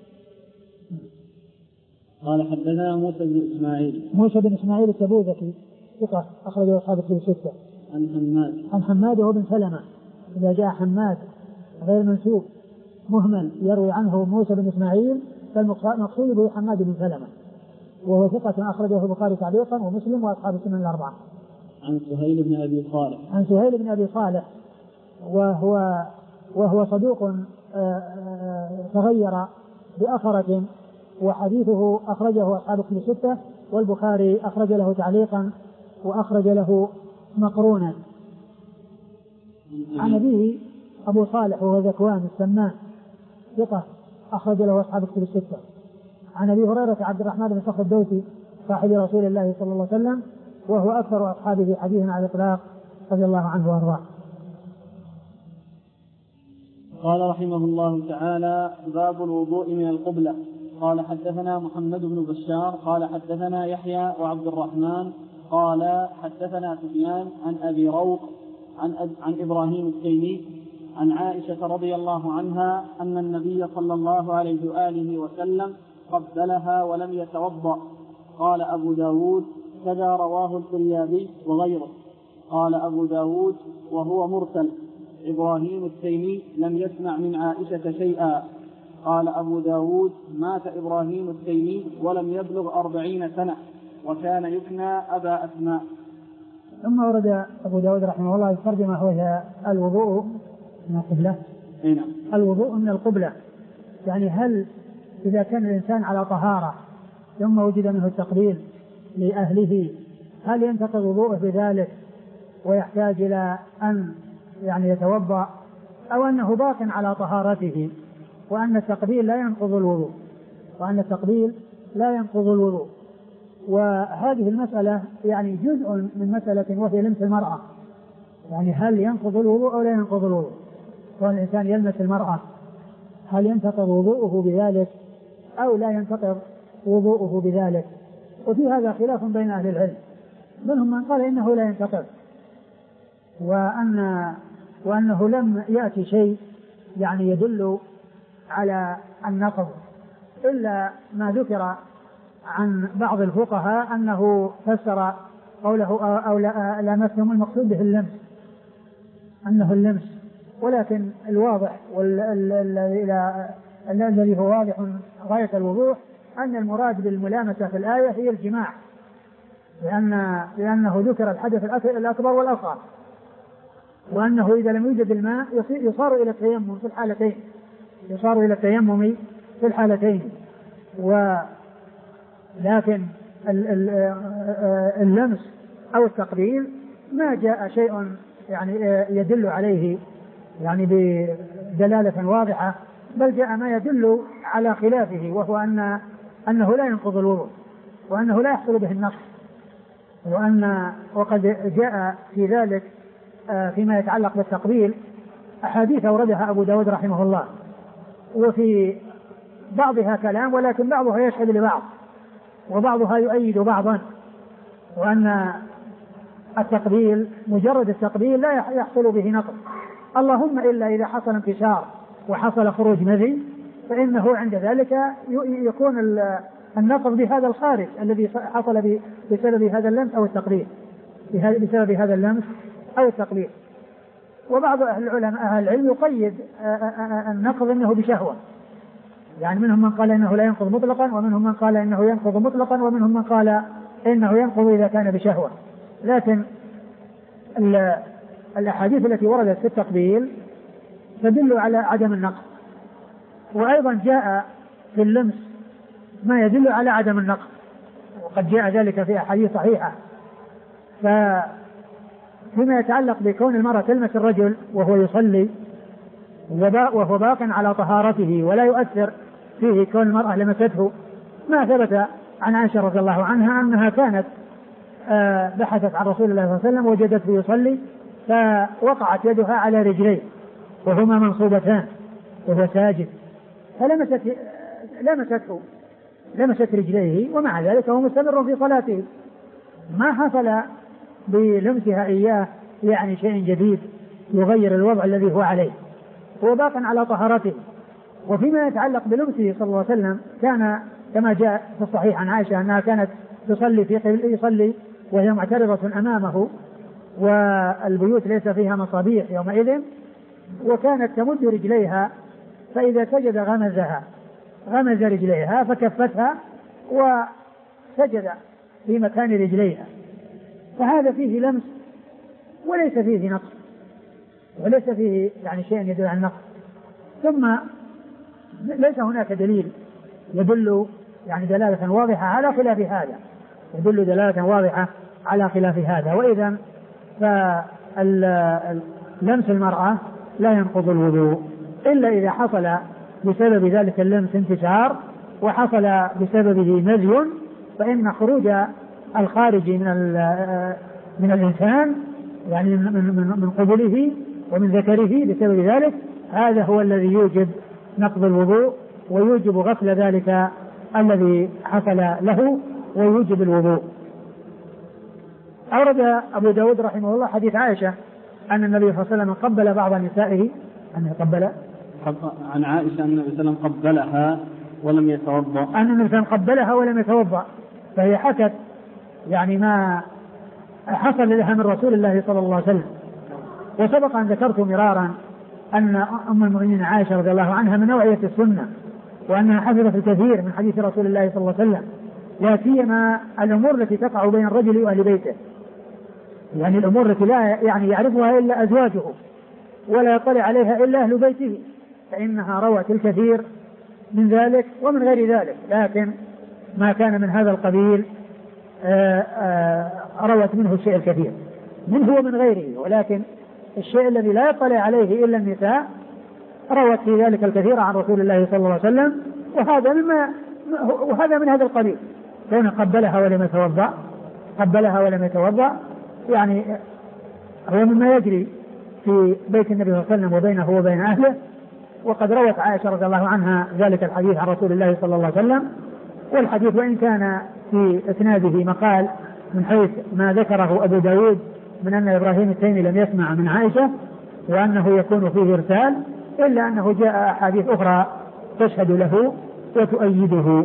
قال حدثنا موسى بن إسماعيل. موسى بن إسماعيل التبوذكي ثقة أخرجه أصحاب الكتب الستة. عن حماد. عن حماد وابن سلمة، إذا جاء حماد غير منسوب مهمل يروي عنه موسى بن إسماعيل فالمقصود به حماد بن سلمة، وهو ثقة أخرجه البخاري تعليقا ومسلم وأصحاب السنن الأربعة. عن سهيل بن أبي صالح. عن سهيل بن أبي صالح وهو وهو صدوق تغير بأثرة، وحديثه أخرجه أصحاب الكتب الستة، والبخاري أخرج له تعليقا وأخرج له مقرونا. عن أبيه أبو صالح وهو ذكوان السمان ثقة أخرج له أصحاب الكتب الستة. عن أبي هريرة عبد الرحمن بن صخر الدوسي صاحب رسول الله صلى الله عليه وسلم، وهو أكثر أصحابه حديثا على الإطلاق رضي الله عنه وأرضاه. قال رحمه الله تعالى: باب الوضوء من القبلة. قال حدثنا محمد بن بشار قال حدثنا يحيى وعبد الرحمن قال حدثنا سفيان عن أبي روق عن, عن إبراهيم التيمي عن عائشة رضي الله عنها أن النبي صلى الله عليه وآله وسلم قبلها ولم يتوضأ. قال أبو داود كذا رواه الفريابي وغيره. قال أبو داود وهو مرسل. إبراهيم التيمي لم يسمع من عائشة شيئا. قال أبو داود مات إبراهيم التيمي ولم يبلغ أربعين سنة وكان يكنى أبا أسماء. ثم ورد أبو داود رحمه الله الترجمة وهي الوضوء من القبلة. هنا. الوضوء من القبلة يعني هل إذا كان الإنسان على طهارة ثم وجد منه التقبيل لأهله هل ينتقض وضوءه بذلك ويحتاج إلى أن يعني يتوضأ أو أنه باق على طهارته وأن التقبيل لا ينقض الوضوء وأن التقبيل لا ينقض الوضوء. وهذه المسألة يعني جزء من مسألة وهي لمس المرأة، يعني هل ينقض الوضوء أو لا ينقض الوضوء؟ والإنسان يلمس المرأة هل ينتقض وضوءه بذلك أو لا ينتقض وضوءه بذلك؟ وفي هذا خلاف بين أهل العلم، منهم من قال إنه لا ينتقض وأن وأنه لم يأتي شيء يعني يدل على النقض إلا ما ذكر عن بعض الفقهاء أنه فسر قوله أو لامسهم المقصود به اللمس أنه اللمس، ولكن الواضح والذي هو واضح غاية الوضوح أن المراد بالملامسة في الآية هي الجماع، لأن لأنه ذكر الحدث الأكبر والأصغر، وأنه إذا لم يوجد الماء يصار إلى التيمم في الحالتين يصار إلى التيمم في الحالتين ولكن اللمس أو التقبيل ما جاء شيء يعني يدل عليه يعني بدلالة واضحة، بل جاء ما يدل على خلافه، وهو أن أنه لا ينقض الوضوء وأنه لا يحصل به النقص، وأن وقد جاء في ذلك فيما يتعلق بالتقبيل أحاديث أوردها أبو داود رحمه الله، وفي بعضها كلام ولكن بعضها يشهد لبعض وبعضها يؤيد بعضا، وأن التقبيل مجرد التقبيل لا يحصل به نقض، اللهم إلا إذا حصل انتشار وحصل خروج مذي فإنه عند ذلك يكون النقض بهذا الخارج الذي حصل بسبب هذا اللمس أو التقبيل بسبب هذا اللمس أو التقبيل. وبعض أهل العلماء أهل العلم يقيد النقض أنه بشهوة، يعني منهم من قال إنه لا ينقض مطلقا ومنهم من قال إنه ينقض مطلقا ومنهم من قال إنه ينقض إذا كان بشهوة، لكن الأحاديث التي وردت في التقبيل تدل على عدم النقض، وأيضا جاء في اللمس ما يدل على عدم النقض وقد جاء ذلك في أحاديث صحيحة. فيما يتعلق بكون المرأة تلمس الرجل وهو يصلي وهو باق على طهارته ولا يؤثر فيه كون المرأة لمسته، ما ثبت عن عائشة رضي الله عنها أنها كانت بحثت عن رسول الله صلى الله عليه وسلم وجدته يصلي فوقعت يدها على رجليه وهما منصوبتان وهو ساجد فلمست لمسته لمست رجليه، ومع ذلك هو مستمر في صلاته، ما حصل بلمسها إياه يعني شيء جديد يغير الوضع الذي هو عليه، هو باق على طهارته. وفيما يتعلق بلمسه صلى الله عليه وسلم كان كما جاء في الصحيح عن عائشة أنها كانت تصلي في يصلي وهي معترضة أمامه والبيوت ليس فيها مصابيح يومئذ، وكانت تمد رجليها فإذا سجد غمزها غمز رجليها فكفتها وسجد في مكان رجليها، فهذا فيه لمس وليس فيه نقص وليس فيه يعني شيء يدل على النقص. ثم ليس هناك دليل يدل يعني دلالة واضحة على خلاف هذا يدل دلالة واضحة على خلاف هذا وإذا فلمس المرأة لا ينقض الوضوء إلا إذا حصل بسبب ذلك اللمس انتشار وحصل بسببه نزي، فإن خروج الخارج من من الإنسان يعني من قبله ومن ذكره بسبب ذلك هذا هو الذي يوجب نقض الوضوء ويوجب غسل ذلك الذي حصل له ويوجب الوضوء. أورد أبو داود رحمه الله حديث عائشة أن النبي صلى الله عليه وسلم قبل بعض نسائه أنه قبل عن عائشة أن النبي صلى الله عليه وسلم قبلها ولم يتوضأ أن النبي صلى الله عليه وسلم قبلها ولم يتوضأ، فهي حكت يعني ما حصل لها من رسول الله صلى الله عليه وسلم. وسبق أن ذكرت مرارا أن أم المؤمنين عائشة رضي الله عنها من نوعية السنة، وأنها حفظت الكثير من حديث رسول الله صلى الله عليه وسلم، لا سيما الأمور التي تقع بين الرجل وأهل بيته، يعني الأمور التي لا يعني يعرفها إلا أزواجه ولا يطلع عليها إلا أهل بيته، فإنها روت الكثير من ذلك ومن غير ذلك، لكن ما كان من هذا القبيل آآ آآ روت منه الشيء الكثير منه ومن غيره، ولكن الشيء الذي لا يطلع عليه إلا النساء روت في ذلك الكثير عن رسول الله صلى الله عليه وسلم، وهذا مما وهذا من هذا القبيل. كون قبلها ولم يتوضأ قبلها ولم يتوضأ يعني هو مما يجري في بيت النبي صلى الله عليه وسلم وبينه وبين أهله. وقد روت عائشة رضي الله عنها ذلك الحديث عن رسول الله صلى الله عليه وسلم، والحديث وإن كان في إسناده مقال من حيث ما ذكره أبو داود من أن إبراهيم التيمي لم يسمع من عائشة وأنه يكون فيه إرسال، إلا أنه جاء أحاديث أخرى تشهد له وتؤيده.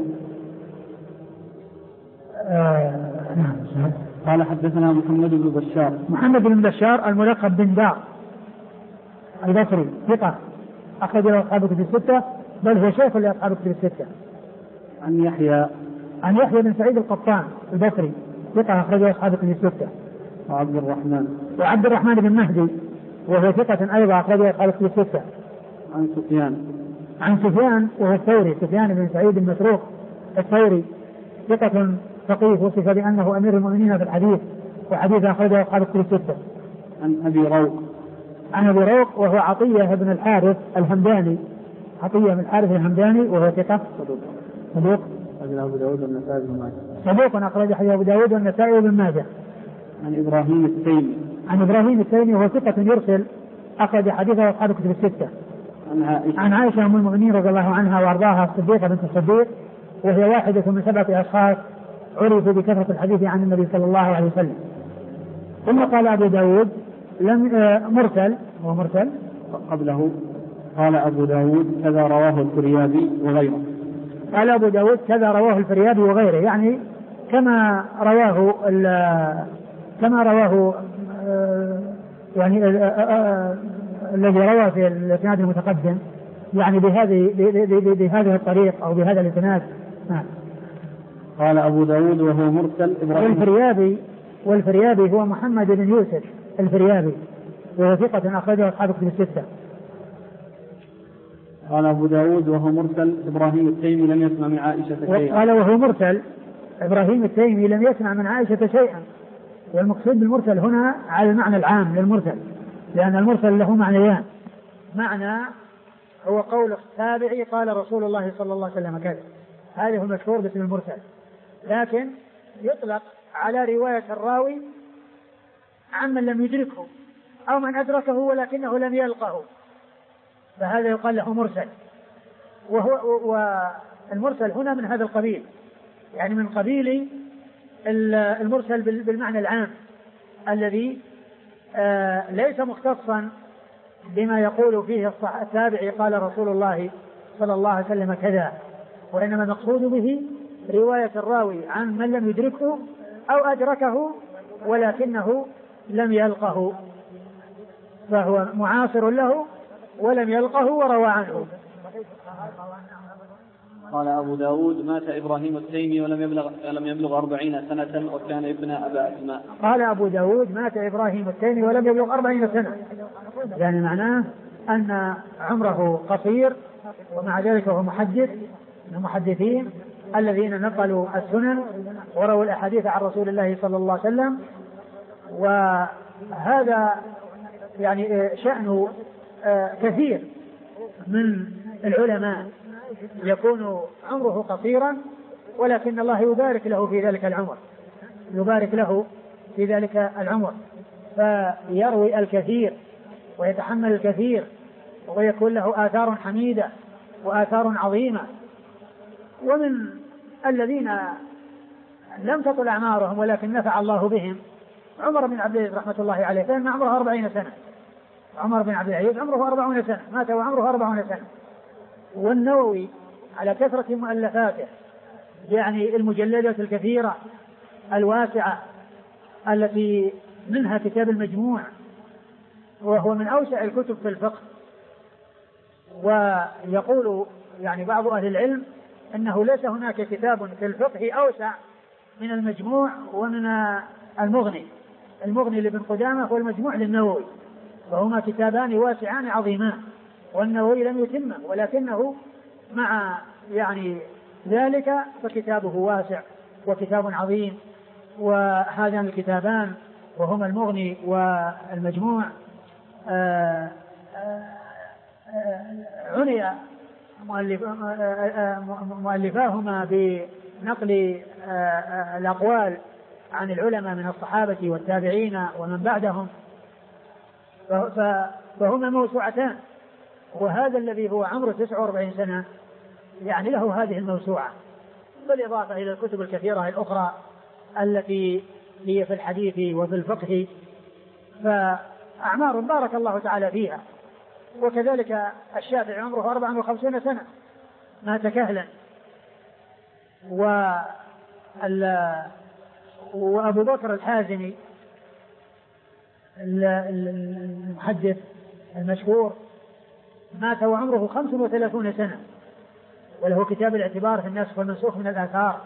آه نعم. قال حدثنا محمد بن بشار محمد بن بشار الملقب بن دار البصري ثقة أخرج له أصحاب الكتب الستة، بل هو شيخ لأصحاب الكتب الستة. عن يحيى عن يحيى بن سعيد القطان البصري ثقة أخرج له أصحاب الكتب الستة. وعبد الرحمن وعبد الرحمن بن مهدي وهو ثقة أيضا أخرج له أصحاب الكتب الستة. عن سفيان عن سفيان وهو الثوري سفيان بن سعيد المسروق الثوري ثقة فقيه وصف بأنه أمير المؤمنين في الحديث، وحديث أخرجه أصحاب الكتب الستة. عن أبي روق عن أبي روق وهو عطية بن الحارث الهمداني عطية بن الحارث الهمداني وهو ثقة صدوق أبو داود والنسائي بن ماجه صدوق أخرج حديث أبو داود والنسائي بن ماجه. عن إبراهيم التيمي عن إبراهيم التيمي وهو ثقة يرسل أخرج حديثه أصحاب الكتب الستة. عن عائشة عن عائشة أم المؤمنين رضي الله عنها وأرضاها الصديقة بنت الصديق، وهي واحدة من سبعة أشخاص عرفوا بكثرة الحديث عن النبي صلى الله عليه وسلم. ثم قال أبو داود لم مرسل هو مرسل قبله قال أبو داود كذا رواه الفريابي وغيره. قال أبو داود كذا رواه الفريابي وغيره، يعني كما رواه كما رواه يعني الذي روى في الإسناد المتقدم، يعني بهذه بهذه الطريق أو بهذا الإسناد. قال أبو داود وهو مرسل إبراهيم والفريابي والفريابي هو محمد بن يوسف الفريابي وهو ثقة أخرجه أصحاب الكتب الستة. قال أبو داود وهو مرسل إبراهيم التيمي لم يسمع من عائشة شيئا. قال وهو مرسل إبراهيم التيمي لم يسمع من عائشة شيئا، والمقصود بالمرسل هنا على المعنى العام للمرسل، لأن المرسل له معنيان، معنى هو قول التابعي قال رسول الله صلى الله عليه وسلم كذا، هذا هو المشهور باسم المرسل، لكن يطلق على رواية الراوي عمن لم يدركه أو من أدركه ولكنه لم يلقه، فهذا يقال له مرسل. وهو والمرسل هنا من هذا القبيل، يعني من قبيل المرسل بالمعنى العام الذي ليس مختصا بما يقول فيه التابعي قال رسول الله صلى الله عليه وسلم كذا، وإنما المقصود به رواية الراوي عن من لم يدركه أو أدركه ولكنه لم يلقه، فهو معاصر له ولم يلقه وروى عنه. قال أبو داود مات إبراهيم التيمي ولم يبلغ لم يبلغ أربعين سنة وكان ابن أبا أسماء. قال أبو داود مات إبراهيم التيمي ولم يبلغ أربعين سنة، يعني معناه أن عمره قصير، ومع ذلك هو محدث من المحدثين الذين نقلوا السنن ورووا الأحاديث عن رسول الله صلى الله عليه وسلم. وهذا يعني شأن كثير من العلماء يكون عمره قصيرا ولكن الله يبارك له في ذلك العمر يبارك له في ذلك العمر فيروي الكثير ويتحمل الكثير ويكون له آثار حميدة وآثار عظيمة. ومن الذين لم تطل أعمارهم ولكن نفع الله بهم عمر بن عبد العزيز رحمة الله عليه، فإن عمره أربعين سنة. عمر بن عبد العزيز عمره أربعون سنة، مات وعمره أربعون سنة. والنووي على كثرة مؤلفاته، يعني المجلدات الكثيرة الواسعة التي منها كتاب المجموع، وهو من أوسع الكتب في الفقه. ويقول يعني بعض أهل العلم أنه ليس هناك كتاب في الفقه أوسع من المجموع ومن المغني. المغني لابن قدامة والمجموع للنووي، وهما كتابان واسعان عظيمان، والنووي لم يتمه، ولكنه مع يعني ذلك فكتابه واسع وكتاب عظيم. وهذان الكتابان وهما المغني والمجموع آآ آآ عني مؤلفاهما بنقل الأقوال عن العلماء من الصحابة والتابعين ومن بعدهم، فهما موسوعتان. وهذا الذي هو عمره تسعة وأربعين سنة يعني له هذه الموسوعة، بالإضافة إلى الكتب الكثيرة الأخرى التي هي في الحديث وفي الفقه، فأعمار بارك الله تعالى فيها. وكذلك الشافعي عمره أربعة وخمسين سنة، مات كهلا. وأبو بكر الحازمي المحدث المشهور مات وعمره خمس وثلاثون سنة، وله كتاب الاعتبار في النسخ والمنسوخ من الآثار،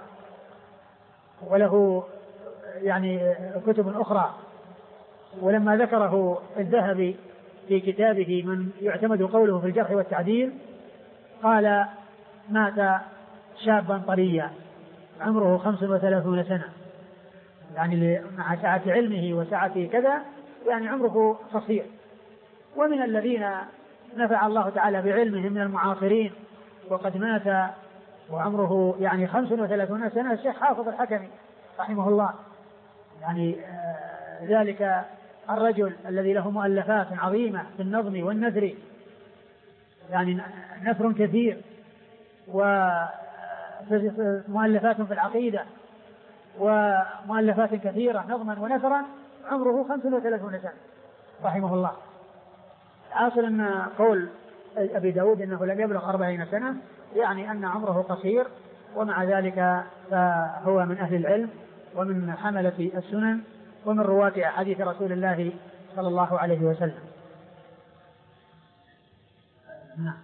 وله يعني كتب أخرى. ولما ذكره الذهبي في كتابه من يعتمد قوله في الجرح والتعديل قال مات شابا طريا عمره خمس وثلاثون سنة، يعني مع سعة علمه وسعة كذا يعني عمره قصير. ومن الذين نفع الله تعالى بعلمهم من المعاصرين وقد مات وعمره يعني خمس وثلاثون سنة الشيخ حافظ الحكمي رحمه الله، يعني آه ذلك الرجل الذي له مؤلفات عظيمة في النظم والنثر، يعني نثر كثير، ومؤلفات في العقيدة ومؤلفات كثيرة نظما ونثرا، عمره خمس وثلاثون سنة رحمه الله. حاصل أن قول أبي داود أنه لم يبلغ أربعين سنة يعني أن عمره قصير، ومع ذلك فهو من أهل العلم ومن حملة السنن ومن رواة أحاديث رسول الله صلى الله عليه وسلم. نعم.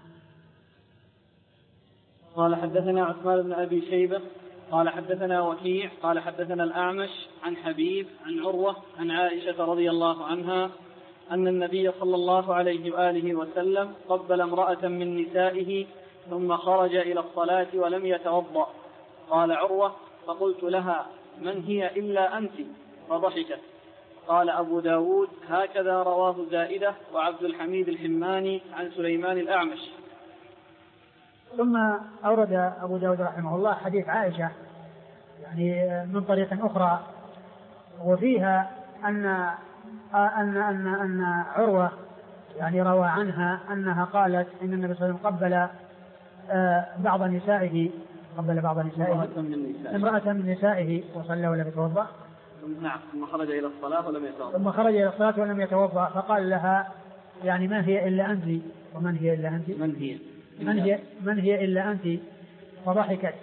قال حدثنا عثمان بن أبي شيبة قال حدثنا وكيع قال حدثنا الأعمش عن حبيب عن عروة عن عائشة رضي الله عنها أن النبي صلى الله عليه وآله وسلم قبل امرأة من نسائه ثم خرج إلى الصلاة ولم يتوضأ. قال عروة فقلت لها من هي إلا أنت؟ فضحكت. قال أبو داود هكذا رواه زائدة وعبد الحميد الحماني عن سليمان الأعمش. ثم أورد أبو داود رحمه الله حديث عائشة يعني من طريق أخرى، وفيها أن أن أن أن عروة يعني روى عنها أنها قالت إن النبي صلى الله عليه وسلم قبل بعض نسائه قبل بعض نسائه امرأة من نسائه وصلى ولم يتوضأ. نعم. ثم خرج إلى الصلاة ولم يتوضأ. ثم خرج إلى الصلاة ولم يتوضأ فقال لها يعني ما هي إلا أنت؟ ومن هي إلا أنت؟ من هي من هي من هي إلا أنت؟ فضحكت.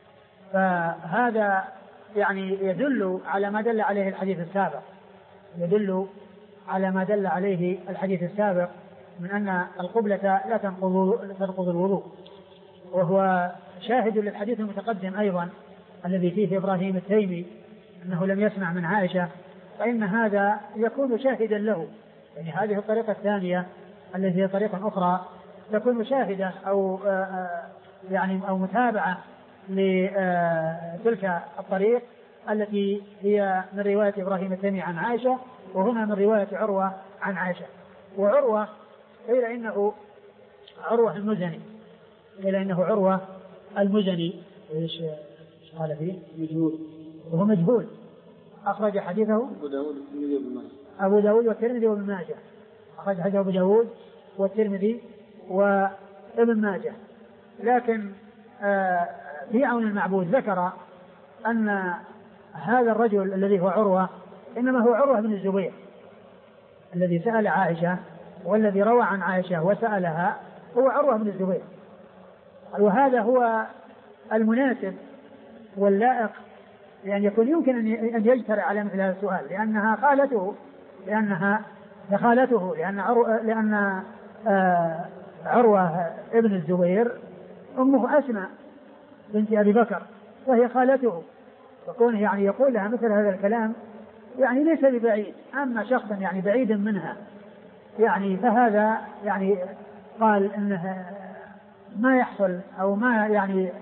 فهذا يعني يدل على ما دل عليه الحديث السابق، يدل على ما دل عليه الحديث السابق من أن القبلة لا تنقض الوضوء، وهو شاهد للحديث المتقدم أيضا الذي فيه إبراهيم التيمي أنه لم يسمع من عائشة، فإن هذا يكون شاهدا له. يعني هذه الطريقة الثانية التي هي طريقة أخرى تكون شاهدة أو يعني أو متابعة لتلك الطريق التي هي من رواية إبراهيم التيمي عن عائشة، وهنا من رواية عروة عن عائشة. وعروة قيل إنه عروة المزني، قيل إنه عروة المزني. إيش قال فيه؟ مجهول، وهو مجهول. أخرج حديثه أبو داود والترمذي وابن ماجه. أبو داود والترمذي وابن ماجه أخرج حديثه أبو داود والترمذي وابن ماجه. لكن آه في عون المعبود ذكر أن هذا الرجل الذي هو عروة إنما هو عروة بن الزبير الذي سأل عائشة، والذي روى عن عائشة وسألها هو عروة بن الزبير. وهذا هو المناسب واللائق، يعني يكون يمكن أن يجترئ على مثل هذا السؤال، لأنها خالته لأنها خالته لأن عروة لأن آه عروة ابن الزبير أمه أسماء بنت أبي بكر وهي خالته، فكونه يعني يقول لها مثل هذا الكلام يعني ليس ببعيد. أما شخصا يعني بعيد منها يعني فهذا يعني قال إنه ما يحصل أو ما يعني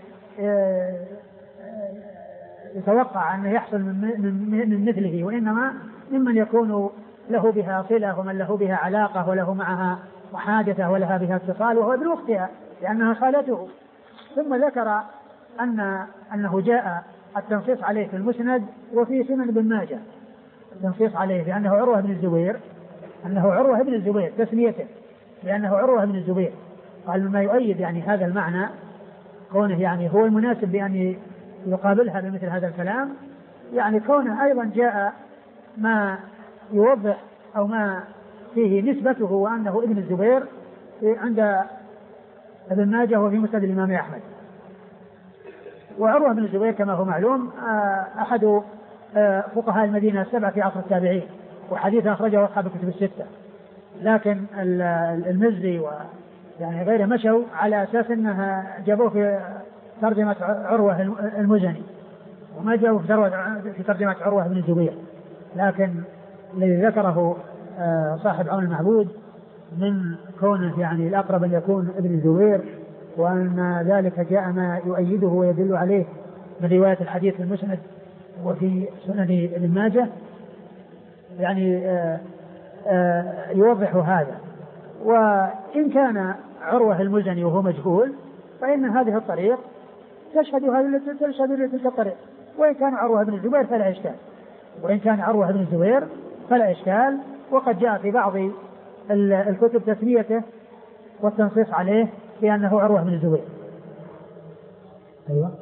يتوقع أن يحصل من مثله، وإنما ممن يكون له بها صلة ومن له بها علاقة وله معها محادثة ولها بها اتصال، وهو ابن أختها لأنها خالته. ثم ذكر أن أنه جاء التنصيص عليه في المسند وفي سنن ابن ماجه التنصيص عليه بأنه عروة بن الزبير، أنه عروة بن الزبير تسميته لأنه عروة بن الزبير. قال ما يؤيد يعني هذا المعنى كونه يعني هو المناسب بأن يقابلها بمثل هذا الكلام، يعني كونه أيضا جاء ما يوضح أو ما فيه نسبته وأنه ابن الزبير عند ابن ماجه وفي مسند الإمام أحمد. وعروة بن الزبير كما هو معلوم أحد فقهاء المدينة السبعة في عصر التابعين، وحديث أخرجه أصحاب الكتب الستة، لكن المزي ويعني غيره مشوا على أساس أنها جابوه في ترجمة عروة المزني وما جابوه في ترجمة عروة بن الزبير. لكن الذي ذكره صاحب عون المعبود من كونه يعني الأقرب أن يكون ابن الزبير، وأن ذلك جاء ما يؤيده ويدل عليه من رواية الحديث في المسند وفي سنن ابن ماجه، يعني آآ آآ يوضح هذا. وإن كان عروة المزني وهو مجهول فإن هذه الطريق تشهد هذه تشهد تلك الطريق، وإن كان عروة بن الزبير فلا إشكال وإن كان عروة بن الزبير فلا إشكال. وقد جاء في بعض الكتب تسميته والتنصيص عليه بأنه عروة بن الزبير. أيوة.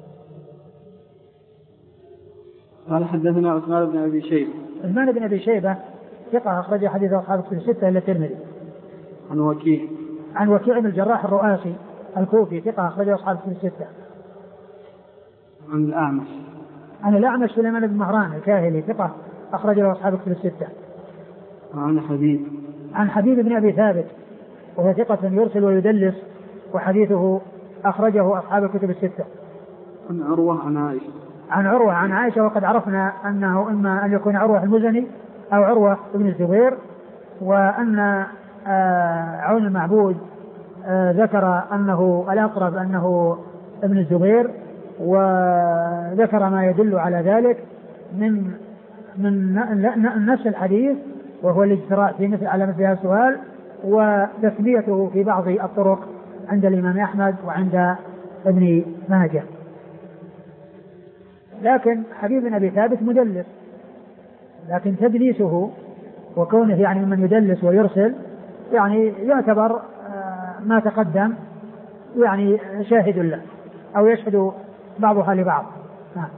قال حدثنا عثمان بن أبي شيبة. عثمان بن أبي شيبة ثقة أخرج حديث أصحاب الكتب الستة إلا الترمذي. عن وكيع. عن وكيع بن الجراح الرؤاسي الكوفي ثقة أخرج أصحاب الكتب الستة. عن الأعمش. عن الأعمش سليمان بن مهران الكاهلي ثقة أخرج له أصحاب الكتب الستة. عن حبيب. عن حبيب بن أبي ثابت وهو ثقة يرسل ويدلس وحديثه أخرجه أصحاب الكتب الستة. عن عروة عن عائشة. عن عروة عن عائشة، وقد عرفنا أنه إما أن يكون عروة المزني أو عروة بن الزبير، وأن عون المعبود ذكر أنه الأقرب أنه ابن الزبير، وذكر ما يدل على ذلك من من نفس الحديث وهو الاجتراء في مثل على مثل هذا السؤال وتثبيته في بعض الطرق عند الإمام أحمد وعند ابن ماجه. لكن حبيب بن أبي ثابت مدلس، لكن تدليسه وكونه يعني من يدلس ويرسل يعني يعتبر ما تقدم يعني شاهد له أو يشهد بعضها لبعض. نعم.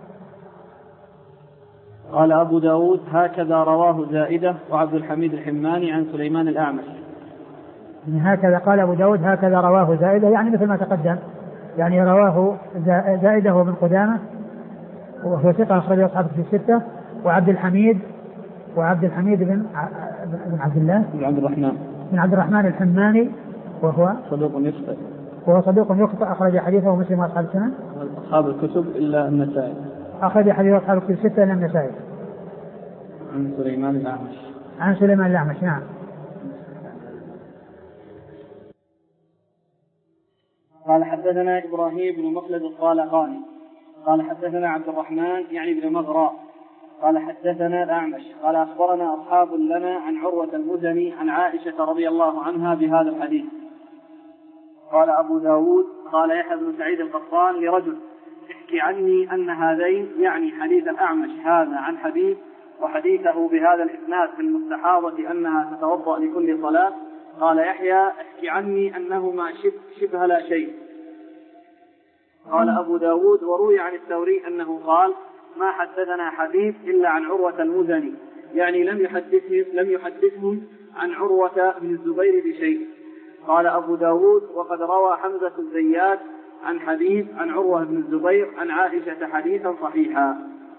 قال أبو داود هكذا رواه زائدة وعبد الحميد الحماني عن سليمان الأعمش. يعني هكذا قال أبو داود هكذا رواه زائدة يعني مثل ما تقدم، يعني رواه زائدة وابن قدامة وهو ثقة أخرج أصحاب في الستة، وعبد الحميد وعبد الحميد بن بن عبد الله بن عبد الرحمن بن عبد الرحمن الحماني وهو صدوق يخطئ وهو صدوق يخطئ أخرج حديثه مسلم وأصحاب السنن أصحاب الكتب إلا النسائي أخرج حديث أصحاب الكتب الستة إلا النسائي. عن سليمان الأعمش. عن سليمان الأعمش. نعم. قال حدثنا إبراهيم بن مخلد الطالقاني قال حدثنا عبد الرحمن يعني بن مغراء قال حدثنا الأعمش قال أخبرنا أصحاب لنا عن عروة المزني عن عائشة رضي الله عنها بهذا الحديث. قال أبو داود قال يحيى بن سعيد القطان لرجل احكي عني أن هذين يعني حديث الأعمش هذا عن حبيب وحديثه بهذا الإسناد في المستحاضة أنها تتوضأ لكل صلاة. قال يحيى احكي عني أنهما شبه, شبه لا شيء. قال أبو داود وروي عن الثوري أنه قال ما حدثنا حبيب إلا عن عروة المزني، يعني لم يحدثهم لم يحدثهم عن عروة بن الزبير بشيء. قال أبو داود وقد روى حمزة الزيات عن حبيب عن عروة بن الزبير عن عائشة حديثا صحيحا.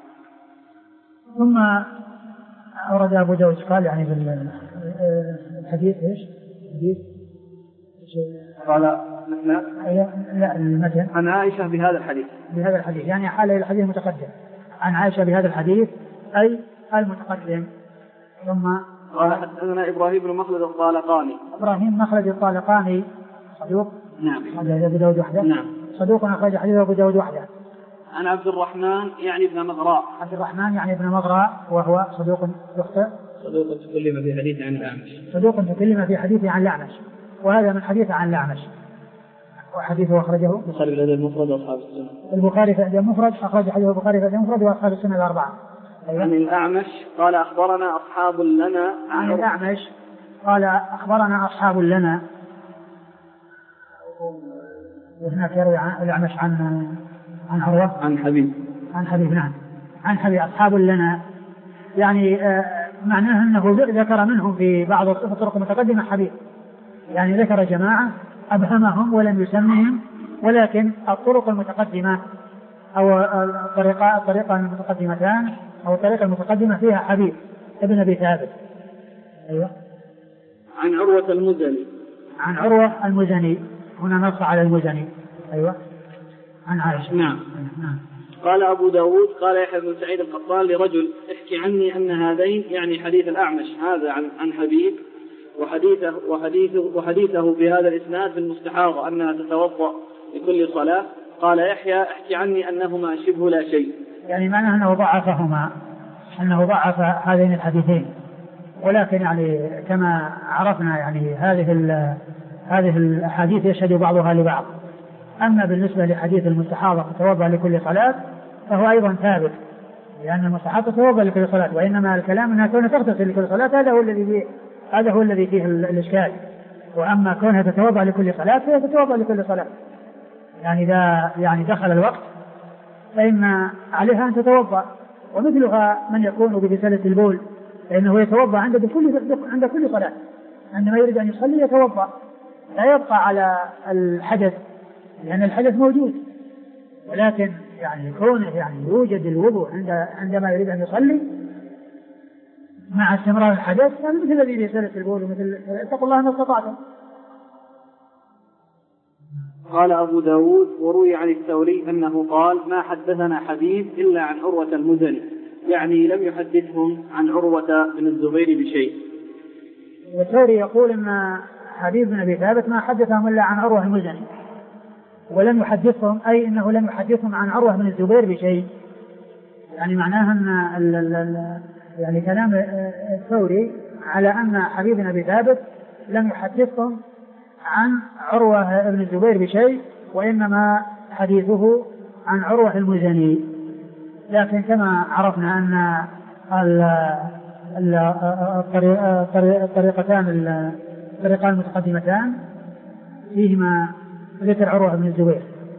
ثم أورد أبو داود قال يعني بالحديث إيش؟ حديث قال لا لا المثل عن عائشة بهذا الحديث بهذا الحديث يعني حال الحديث المتقدم عن عائشة بهذا الحديث أي المتقدم. ثم قال حدثنا إبراهيم بن مخلد الطالقاني. إبراهيم مخلد الطالقاني صدوق نعم أخرج أبو داود وحده. نعم صدوق أخرج حديث أبو داود وحده. عن عبد الرحمن يعني ابن مغراء. عبد الرحمن يعني ابن مغراء وهو صدوق يخطئ. صدوق تكلم في حديث عن الأعمش. صدوق تكلم في حديث عن الأعمش، وهذا من حديث عن الأعمش، وحديثه أخرجه البخاري في الأدب المفرد وأصحاب السنة. البخاري في الأدب المفرد أخرج حديث البخاري في الأدب المفرد وأصحاب السنة الأربعة. عن الأعمش قال أخبرنا أصحاب لنا. عن الأعمش قال أخبرنا أصحاب لنا. وهناك يروي الأعمش عن عن عروة عن حبيب عن حبيب نعم عن حبيب أصحاب لنا، يعني آه معناه أنه ذكر منهم في بعض الطرق المتقدمة حبيب، يعني ذكر جماعة أبهمهم ولم يسمهم، ولكن الطرق المتقدمة أو الطريقة الطريقة المتقدمتان أو الطريقة المتقدمة فيها حبيب ابن أبي ثابت. أيوة. عن عروة المزني. عن عروة المزني، هنا نص على المزني. أيوة. عن عائشة. نعم. نعم. قال أبو داود قال يحيى بن سعيد القطان لرجل احكي عني أن هذين يعني حديث الأعمش هذا عن عن حبيب وحديثه وحديثه وحديثه بهذا الإسناد في المستحاضة أنها تتوضأ لكل صلاة. قال يحيى احكي عني أنهما شبه لا شيء، يعني معناه أنه ضعفهما، أنه ضعف هذين الحديثين، ولكن يعني كما عرفنا يعني هذه هذه الأحاديث يشهد بعضها لبعض. أما بالنسبة لحديث المستحاضة تتوضأ لكل صلاة فهو أيضا ثابت، لأن المستحاضة تتوضأ لكل صلاة، وإنما الكلام أنها كونها تغتسل لكل صلاة هذا هو الذي فيه هذا هو الذي فيه الإشكال. وأما كونها تتوضأ لكل صلاة فهي تتوضأ لكل صلاة، يعني إذا يعني دخل الوقت فإن عليها أن تتوضأ. ومثلها من يكون بغسالة البول فإنه يتوضأ عند كل عند كل صلاة، عندما يريد أن يصلي يتوضأ، لا يبقى على الحدث لأن الحدث موجود، ولكن يعني كونه يعني يوجد الوضوء عند عندما يريد أن يصلي مع استمرار الحدث، يعني مثل الذي بغسالة البول ومثل اتقوا الله ما استطعتم. قال أبو داود وروي عن الثوري أنه قال ما حدثنا حبيب إلا عن عروة المزني، يعني لم يحدثهم عن عروة بن الزبير بشيء. والثوري يقول أن حبيب بن أبي ثابت ما حدثهم إلا عن عروة المزني، ولم يحدثهم أي أنه لم يحدثهم عن عروة بن الزبير بشيء، يعني معناها أن ال ال ال يعني كلام الثوري على أن حبيب بن أبي ثابت لم يحدثهم عن عروة بن الزبير بشيء، وإنما حديثه عن عروة المزني. لكن كما عرفنا أن الطريقتان الطريقان المتقدمتان فيهما ذكر عروة بن الزبير.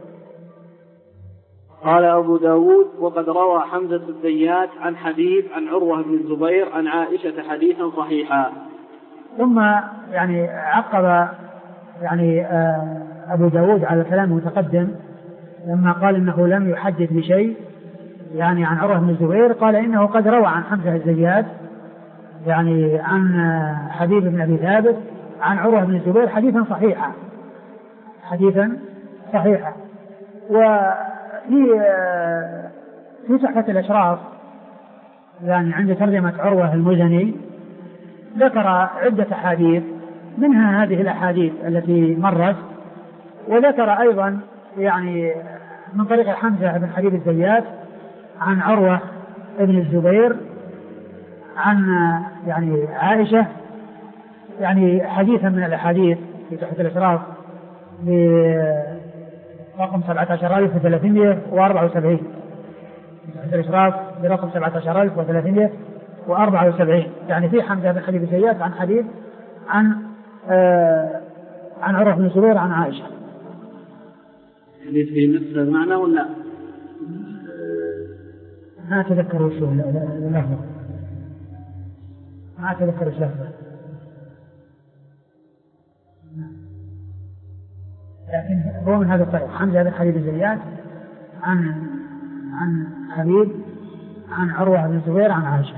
قال أبو داود وقد روى حمزة الزيات عن حبيب عن عروة بن الزبير عن عائشة حديثا صحيحا. ثم يعني عقب يعني أبو داود على الكلام المتقدم لما قال إنه لم يحدث بشيء يعني عن عروة بن الزبير، قال إنه قد روى عن حمزة الزيات يعني عن حبيب بن أبي ثابت عن عروة بن الزبير حديثا صحيحا حديثا صحيحا. وفي في تحفة الأشراف يعني عند ترجمة عروة المزني ذكر عدة أحاديث منها هذه الأحاديث التي مرت، وذكر أيضا يعني من طريق حمزة بن حبيب الزيات عن عروة بن الزبير عن يعني عائشة يعني حديثا من الأحاديث في تحفة الأشراف برقم سبعة عشر ألف وثلاثمائة وأربعة وسبعين، تحفة الأشراف برقم سبعة عشر ألف وثلاثمائة وأربعة وسبعين، يعني في حمزة بن حبيب الزيات عن حديث عن آه عن عروة بن الزبير عن عائشة. حديث فيه نفس المعنى ولا؟ ما أتذكر وش اللفظ، ما أتذكر وش لفظه، لكن هو من هذا الطريق. حمزة بن حبيب الزيات عن عن حبيب عن عروة بن الزبير عن عائشة.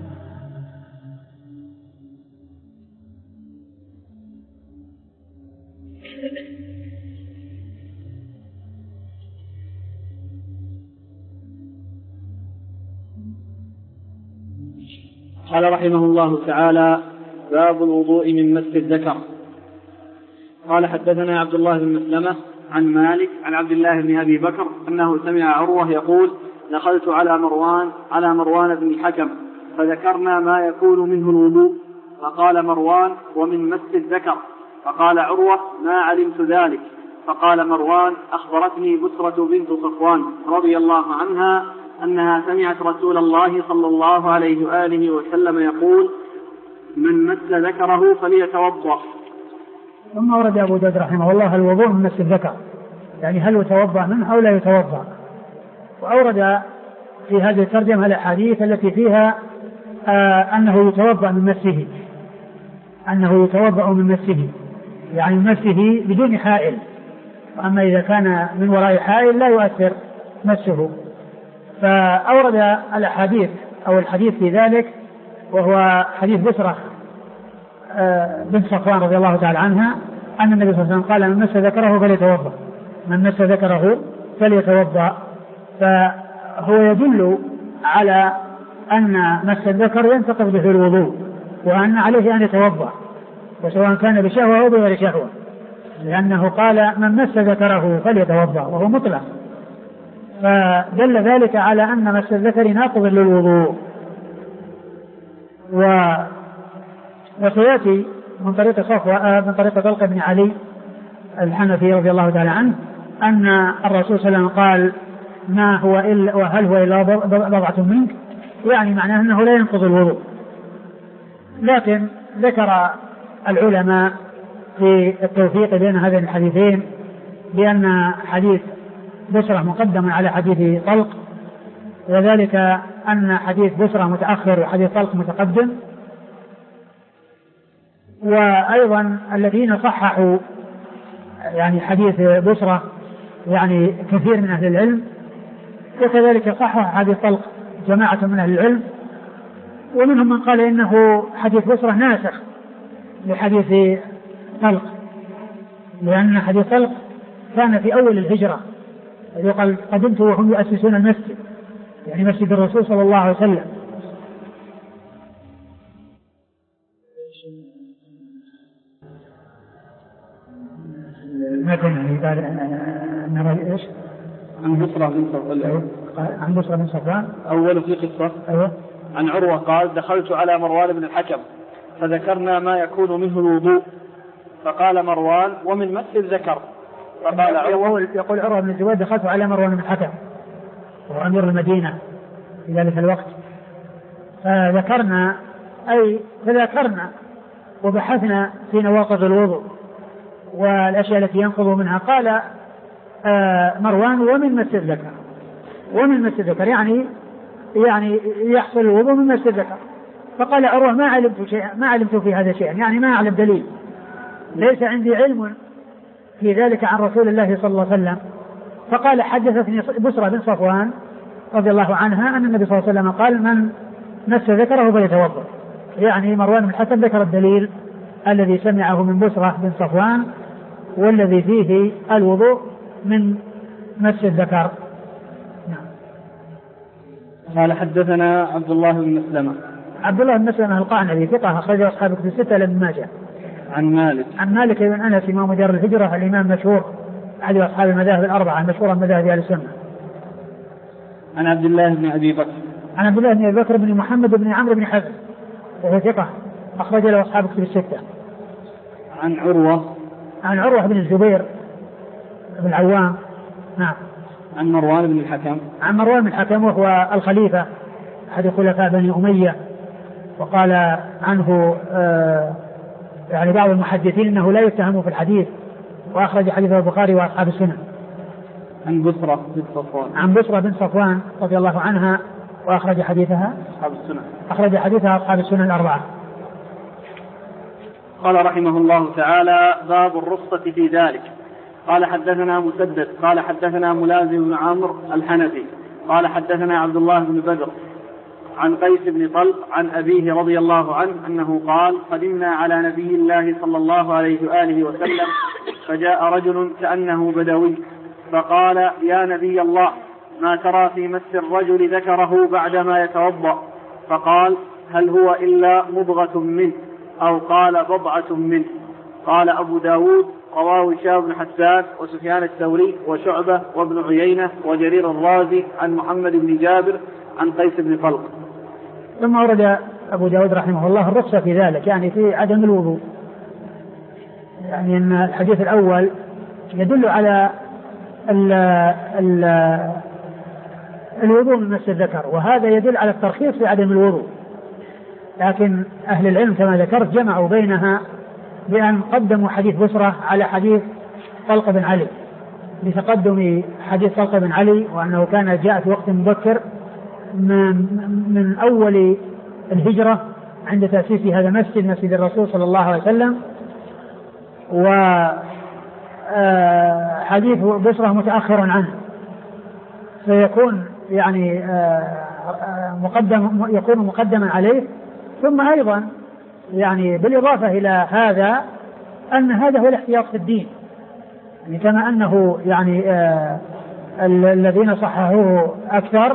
قال رحمه الله تعالى: باب الوضوء من مس الذكر. قال حدثنا عبد الله بن مسلمة عن مالك عن عبد الله بن أبي بكر أنه سمع عروة يقول: دخلت على مروان على مروان بن الحكم فذكرنا ما يكون منه الوضوء، فقال مروان: ومن مس الذكر. فقال عروة: ما علمت ذلك. فقال مروان: أخبرتني بسرة بنت صفوان رضي الله عنها أنها سمعت رسول الله صلى الله عليه وآله وسلم يقول: من مس ذكره فليتوضأ. ثم ورد أبو داود رحمه الله الوضوء من مس الذكر، يعني هل يتوضأ منه أو لا يتوضأ. وأورد في هذه الترجمة الأحاديث التي فيها آه أنه يتوضأ من مسه، أنه يتوضأ من مسه يعني من مسه بدون حائل، وأما إذا كان من وراء حائل لا يؤثر مسه. فأورد الأحاديث أو الحديث في ذلك، وهو حديث بسرة آه بنت صفوان رضي الله تعالى عنها أن النبي صلى الله عليه وسلم قال: من مس ذكره فليتوضأ، من مس ذكره فليتوضأ. فهو يدل على أن مس الذكر ينتقض به الوضوء، وأن عليه أن يتوضأ، وسواء كان بشهوة أو بغير شهوة، لأنه قال: من مس ذكره فليتوضأ، وهو مطلق. فدل ذلك على أن مس الذكر ناقض للوضوء. و... وسيأتي من طريق صفوة من طريق طلق بن علي الحنفي رضي الله تعالى عنه أن الرسول صلى الله عليه وسلم قال: ما هو إلا وهل هو إلا بضعة منك، يعني معناه أنه لا ينقض الوضوء. لكن ذكر العلماء في التوفيق بين هذين الحديثين بأن حديث بسرة مقدم على حديث طلق، وذلك أن حديث بسرة متأخر وحديث طلق متقدم. وأيضا الذين صححوا يعني حديث بسرة يعني كثير من أهل العلم، وكذلك صحح حديث طلق جماعة من أهل العلم، ومنهم من قال إنه حديث بسرة ناسخ لحديث طلق، لأن حديث طلق كان في أول الهجرة، يقال: قدمت وهم يؤسسون المسجد، يعني مسجد الرسول صلى الله عليه وسلم. ما كان قال أن إيش عن بسرة بن صفوان عن بسرة بن صفوان أول في قصة أيوة. عن عروة قال: دخلت على مروان بن الحكم فذكرنا ما يكون منه الوضوء، فقال مروان: ومن مس الذكر. فقال عروة، يقول عروة بن الزبير: دخلت على مروان بن الحكم وهو أمير المدينة في ذلك الوقت، فذكرنا أي فذكرنا وبحثنا في نواقض الوضوء والأشياء التي ينقض منها. قال آه مروان: ومن مس الذكر، ومن مس الذكر يعني يعني يحصل الوضوء من مس الذكر. فقال عروة: ما علمت شيئا، ما علمت في هذا شيئا، يعني ما أعلم دليل، ليس عندي علم في ذلك عن رسول الله صلى الله عليه وسلم. فقال: حدثتني بسرة بن صفوان رضي الله عنها أن النبي صلى الله عليه وسلم قال: من مس ذكره فليتوضأ، يعني مروان بن الحكم ذكر الدليل الذي سمعه من بسرة بن صفوان والذي فيه الوضوء من مس الذكر. نعم. قال حدثنا عبد الله بن مسلمة. عبد الله بن مسلمة القعنبي ثقة أخرجه أصحاب كتب الستة إلا ابن ماجه. عن مالك عن مالك بن أنس إمام دار الهجرة الإمام مشهور أحد أصحاب المذاهب الأربعة المشهورة من مذاهب أهل السنة. عن عبد الله بن أبي بكر. عن عبد الله بن أبي بكر بن محمد بن عمرو بن حزم وهو ثقة أخرج له أصحاب كتب الستة. عن عروة. عن عروة بن الزبير بن العوام. نعم. عن مروان بن الحكم. عن مروان بن الحكم وهو الخليفة أحد خلفاء بني أمية، وقال عنه آه يعني بعض المحدثين أنه لا يتهم في الحديث، وأخرج حديث البخاري وأصحاب السنة. عن بصرة بنت صفوان عن بصرة بنت صفوان رضي الله عنها وأخرج حديثها أصحاب السنن أخرج حديثها أصحاب السنن الأربعة. قال رحمه الله تعالى: باب الرخصة في ذلك. قال حدثنا مسدد قال حدثنا ملازم بن عمرو الحنفي قال حدثنا عبد الله بن بدر عن قيس بن طلق عن أبيه رضي الله عنه أنه قال: قدمنا على نبي الله صلى الله عليه وآله وسلم فجاء رجل كأنه بدوي فقال: يا نبي الله، ما ترى في مس الرجل ذكره بعدما يتوضأ؟ فقال: هل هو إلا مضغة منه، أو قال بضعة منه. قال أبو داود: رواه هشام بن حسان وسفيان الثوري وشعبة وابن عيينة وجرير الرازي عن محمد بن جابر عن قيس بن طلق. ثم ورد أبو داود رحمه الله الرخصة في ذلك، يعني في عدم الوضوء، يعني أن الحديث الأول يدل على ال ال الوضوء من مس الذكر، وهذا يدل على الترخيص في عدم الوضوء. لكن أهل العلم كما ذكرت جمعوا بينها بأن قدموا حديث بصرة على حديث طلق بن علي، بتقدم حديث طلق بن علي وأنه كان جاء في وقت مبكر من, من أول الهجرة عند تأسيس هذا المسجد، مسجد الرسول صلى الله عليه وسلم، وحديث بصرة متأخر عنه، فيكون يعني مقدم يكون مقدما عليه. ثم أيضا يعني بالإضافة إلى هذا أن هذا هو الاحتياط في الدين، يعني كما أنه يعني آه الذين صححوه أكثر،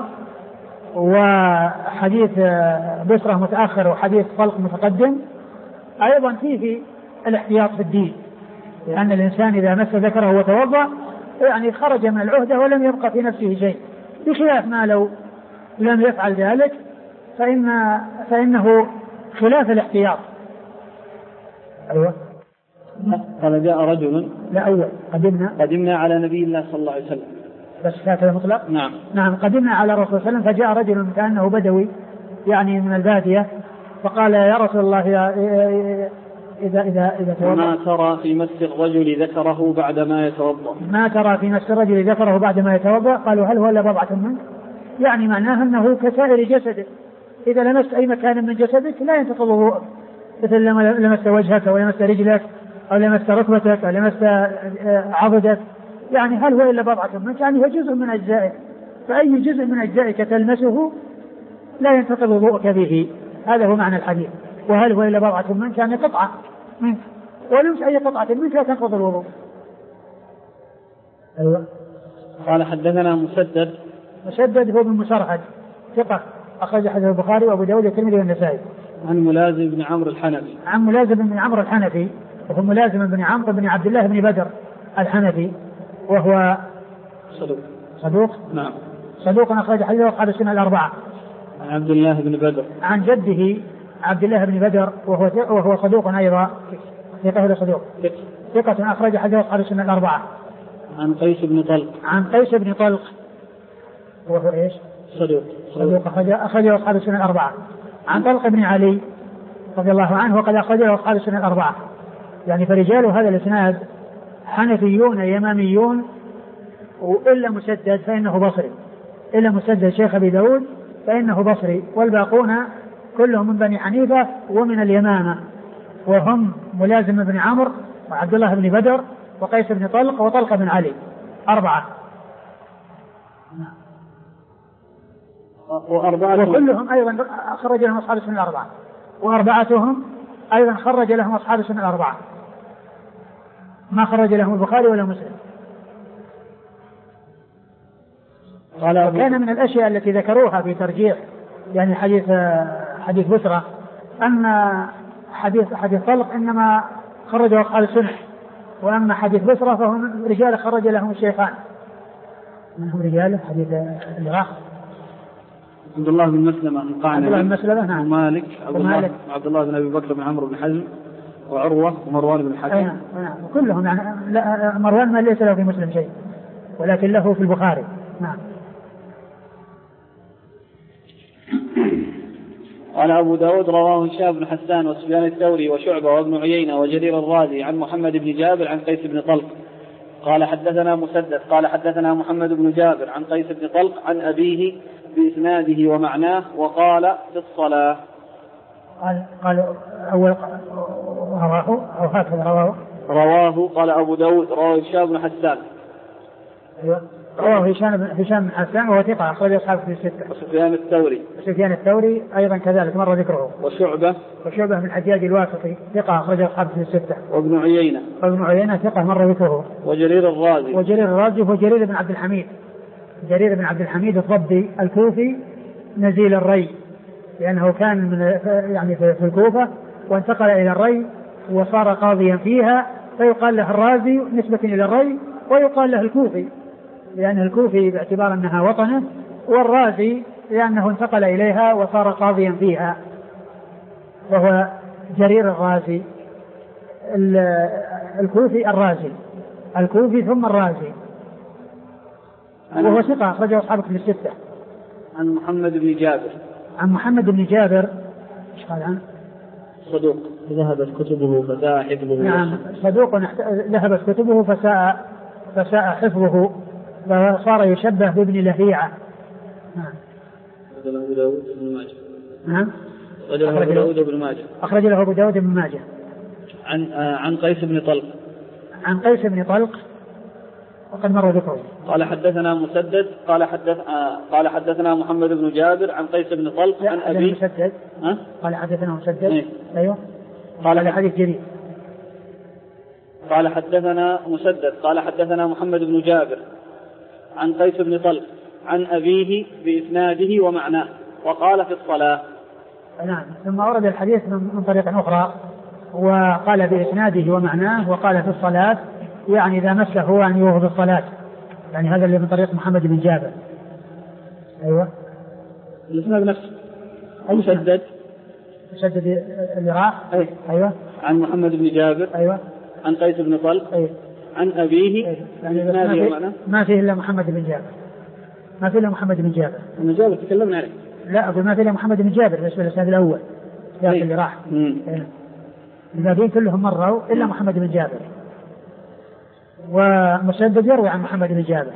وحديث آه بصرة متأخر وحديث طلق متقدم، أيضا فيه الاحتياط في الدين، لأن الإنسان إذا مس ذكره وتوضأ يعني خرج من العهدة ولم يبقى في نفسه شيء، بخلاف ما لو لم يفعل ذلك فإن فإنه خلاف الاحتياط. أيوة. قال: جاء رجل لا أول قدمنا قدمنا على نبي الله صلى الله عليه وسلم، بس هكذا مطلق. نعم نعم قدمنا على رسول الله صلى الله عليه وسلم فجاء رجل كأنه بدوي يعني من البادية فقال: يا رسول الله إذا إذا إذا توضأ ما ترى في مس الرجل ذكره بعدما يتوضأ؟ ما ترى في مس الرجل ذكره بعدما يتوضأ؟ قالوا: هل هو إلا بضعة منه؟ يعني معناه أنه كسائر جسده، إذا لمست أي مكان من جسدك لا ينتقض وضوءك، مثل لما لمست وجهك أو لمست رجلك أو لمست ركبتك أو لمست عضدك، يعني هل هو إلا بضعة منك؟ يعني هو جزء من أجزائك، فأي جزء من أجزائك تلمسه لا ينتقض وضوءك به. هذا هو معنى الحديث. وهل هو إلا بضعة منك؟ يعني قطعة منك، ولمس أي قطعة منك لا تنقض الوضوء. أيوة. قال حدثنا مسدد مسدد هو بن مسرهد ثقة أخرج حديث البخاري وأبو داود والترمذي والنسائي. عن ملازم بن عمرو الحنفي عن ملازم بن عمرو الحنفي وهو ملازم بن عمرو بن عبد الله بن بدر الحنفي، وهو صدوق صدوق نعم صدوق أخرج حديثه أصحاب السنة الأربعة. عن عبد الله بن بدر عن جده عبد الله بن بدر وهو وهو صدوق أيضا ثقة صدوق ثقة أخرج حديثه أصحاب السنة الأربعة. عن قيس بن طلق عن قيس بن طلق وهو إيش؟ صدوق صدوق أخرجه أصحاب السنة الأربعة. عن طلق بن علي رضي الله عنه وقد أخرجه أصحاب السنة الأربعة. يعني فرجال هذا الإسناد حنفيون يماميون، وإلا مسدد فإنه بصري، إلا مسدد شيخ أبي داود فإنه بصري، والباقون كلهم من بني حنيفة ومن اليمامة، وهم ملازم بن عمرو وعبد الله بن بدر وقيس بن طلق وطلق بن علي، أربعة. وكلهم أيضا خرج لهم أصحاب السنة الأربعة، وأربعتهم أيضا خرج لهم أصحاب السنة الأربعة، ما خرج لهم البخاري ولا مسلم. وكان من الأشياء التي ذكروها في ترجيح يعني حديث حديث بصرة أن حديث حديث طلق إنما خرجه أصحاب السنة، وأما حديث بصرة فهم رجال خرج لهم الشيخان. منهم رجال حديث الراح عبد الله بن مسلمة القعنبي، عبد الله بن مسلمة نعم، ومالك عبد الله عبد الله بن أبي بكر بن عمرو بن حزم، وعروة ومروان بن الحكم. نعم نعم كلهم يعني مروان ما ليس له في مسلم شيء ولكن له في البخاري. نعم. قال أبو داود: رواه هشام بن حسان وسفيان الثوري وشعبة وابن عيينة وجرير الرازي عن محمد بن جابر عن قيس بن طلق قال حدثنا مسدد قال حدثنا محمد بن جابر عن قيس بن طلق عن أبيه بإسناده ومعناه وقال في الصلاة. قال قال أول رواه أو هكذا رواه رواه قال أبو داود رواه هشام بن حسان. أيوة رواه هشام بن هشام بن حسان وهو ثقة أخرج أصحابه في الستة. وسفيان الثوري وسفيان الثوري أيضا كذلك مر ذكره. وشعبة وشعبة بن الحجاج الواسطي ثقة أخرج أصحابه في الستة. وابن عيينة وابن عيينة ثقة مر ذكره. وجرير الرازي وجرير الرازي وجرير بن عبد الحميد جرير بن عبد الحميد الضبي الكوفي نزيل الري لأنه كان من يعني في الكوفة وانتقل إلى الري وصار قاضيا فيها فيقال له الرازي نسبة إلى الري ويقال له الكوفي لأنه الكوفي باعتبار أنها وطنه والرازي لأنه انتقل إليها وصار قاضيا فيها وهو جرير الرازي الكوفي الرازي الكوفي ثم الرازي وهو ثقة أخرجه أصحابه في الستة. عن محمد بن جابر عن محمد بن جابر ايش قال عنه؟ صدوق ذهبت كتبه فساء حفظه. نعم صدوق ذهبت كتبه فساء فساء حفظه فصار يشبه بابن لهيعة. نعم. أخرج له أبو داود بن ماجه. نعم. أخرج له أبو داود بن ماجه. أخرج له أبو داود بن ماجه. عن عن قيس بن طلق. عن قيس بن طلق وقد مر ذكره. قال حدثنا مسدد قال حدث قال حدثنا محمد بن جابر عن قيس بن طلق عن أبي مسدد. ها؟ قال حدثنا مسدد. إيه؟ أيوه. قال هذا حديث جديد. قال حدثنا مسدد قال حدثنا محمد بن جابر عن قيس بن طلق عن أبيه بإسناده ومعناه وقال في الصلاة. نعم. ثم أورد الحديث من طريق أخرى وقال بإسناده ومعناه وقال في الصلاة يعني إذا مسه أن يوهب الصلاة يعني هذا اللي من طريق محمد بن جابر. أيوة الإسناد نفسه مسدد مسدد اللي راح. أيه. أيوة عن محمد بن جابر. أيوة عن قيس بن طلق. أيوة. عن أبيه. أيوة. يعني ما, في ما فيه إلا محمد بن جابر ما فيه إلا محمد بن جابر. من جابر تكلمنا عليه. لا أقول ما فيه إلا محمد بن جابر بالنسبة للإسناد الأول أيه. اللي راح الباقين كلهم مروا إلا محمد بن جابر ومسدد يروي عن محمد بن جابر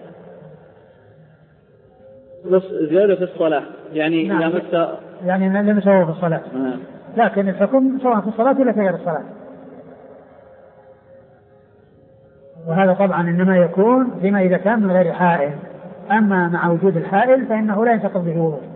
بس زيادة في الصلاة يعني نعم. لمس يعني لم يسووا في الصلاة نعم. لكن الحكم سواء في الصلاة ولا في غير الصلاة وهذا طبعا إنما يكون فيما إذا كان من غير حائل أما مع وجود الحائل فإنه لا ينتقض به وضوء.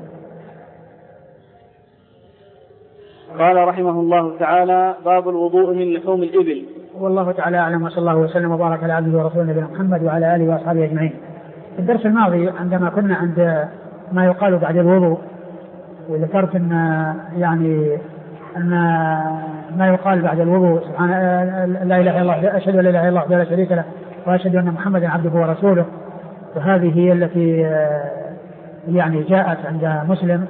قال رحمه الله تعالى باب الوضوء من لحوم الإبل. والله تعالى أعلم وصلى الله وسلم وبارك على عبده ورسوله نبينا محمد وعلى آله وأصحابه أجمعين. في الدرس الماضي عندما كنا عند ما يقال بعد الوضوء وذكرت أن يعني أن ما يقال بعد الوضوء سبحان لا إله إلا الله أشهد أن لا إله إلا الله لا شريك له وأشهد أن محمدا عبده ورسوله وهذه هي التي يعني جاءت عند مسلم.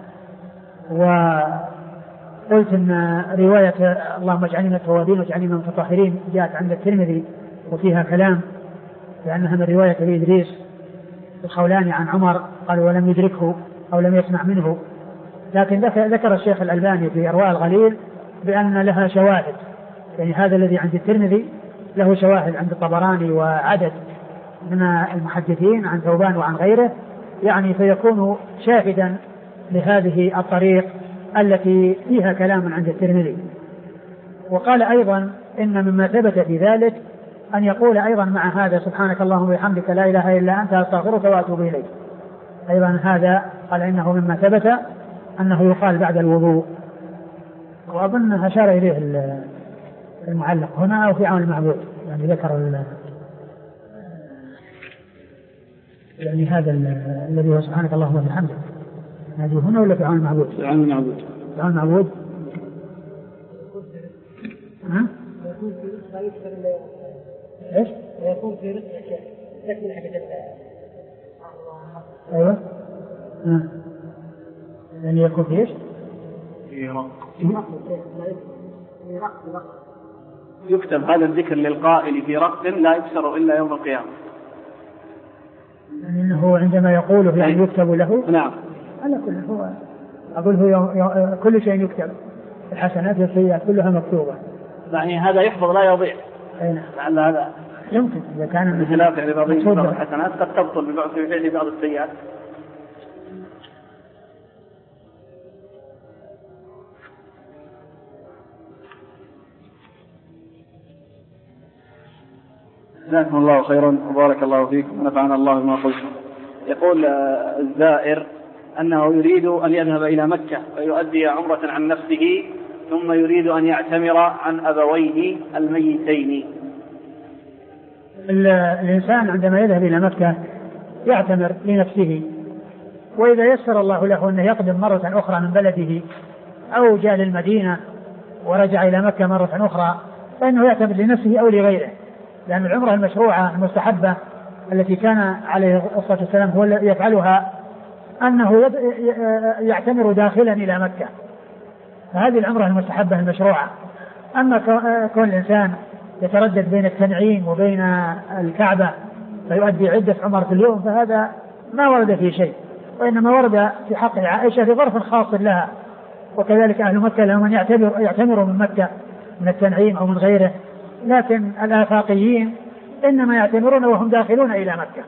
وقلت أن رواية اللهم اجعلني من التوابين واجعلني من المتطهرين جاءت عند الترمذي وفيها كلام لأنها من رواية أبي إدريس الخولاني عن عمر قال ولم يدركه أو لم يسمع منه. لكن ذكر الشيخ الألباني في إرواء الغليل بأن لها شواهد يعني هذا الذي عند الترمذي له شواهد عند الطبراني وعدد من المحدثين عن ثوبان وعن غيره يعني فيكون شاهدا لهذه الطريق التي فيها كلام عند الترمذي. وقال أيضا إن مما ثبت في ذلك أن يقول أيضا مع هذا سبحانك اللهم وبحمدك لا إله إلا أنت أستغفرك وأتوب إليك أيضا هذا قال إنه مما ثبت أنه يقال بعد الوضوء. وأظن أشار إليه المعلق هنا أو في عون المعبود يعني ذكر يعني هذا الذي هو سبحانك اللهم وبحمدك هذه هنا ولا في عون المعبود؟ في عون المعبود. في عون المعبود. ها؟ ايش؟ يكون في رزق الشيخ تكمل حاجة ايوه ها يعني يكون في ايش؟ في رق يكتب هذا الذكر للقائل في رق لا يكسر إلا يوم القيامة يعني انه عندما يقوله يعني يكتب له. نعم على كل هو أقول هو كل شيء يكتب الحسنات والسيئات كلها مكتوبة يعني هذا يحفظ لا يضيع. أين لعل هذا يمكن إذا كان بخلاف يعني بعض الحسنات قد تبطل ببعض فعل بعض السيئات. جزاكم الله خيرا وبارك الله فيكم ونفعنا الله بما قلتم. يقول الزائر أنه يريد أن يذهب إلى مكة ويؤدي عمرة عن نفسه ثم يريد أن يعتمر عن أبويه الميتين. الإنسان عندما يذهب إلى مكة يعتمر لنفسه، وإذا يسر الله له أنه يقدم مرة أخرى من بلده أو جاء للمدينة ورجع إلى مكة مرة أخرى فإنه يعتمر لنفسه أو لغيره، لأن العمرة المشروعة المستحبة التي كان عليه الصلاة والسلام هو يفعلها أنه يعتمر داخلا إلى مكة، فهذه العمرة المستحبة المشروعة. أما كون الإنسان يتردد بين التنعيم وبين الكعبة فيؤدي عدة عمر في اليوم فهذا ما ورد فيه شيء، وإنما ورد في حق عائشة في ظرف خاص لها، وكذلك أهل مكة لهم أن يعتمروا من مكة من التنعيم أو من غيره، لكن الآفاقيين إنما يعتمرون وهم داخلون إلى مكة.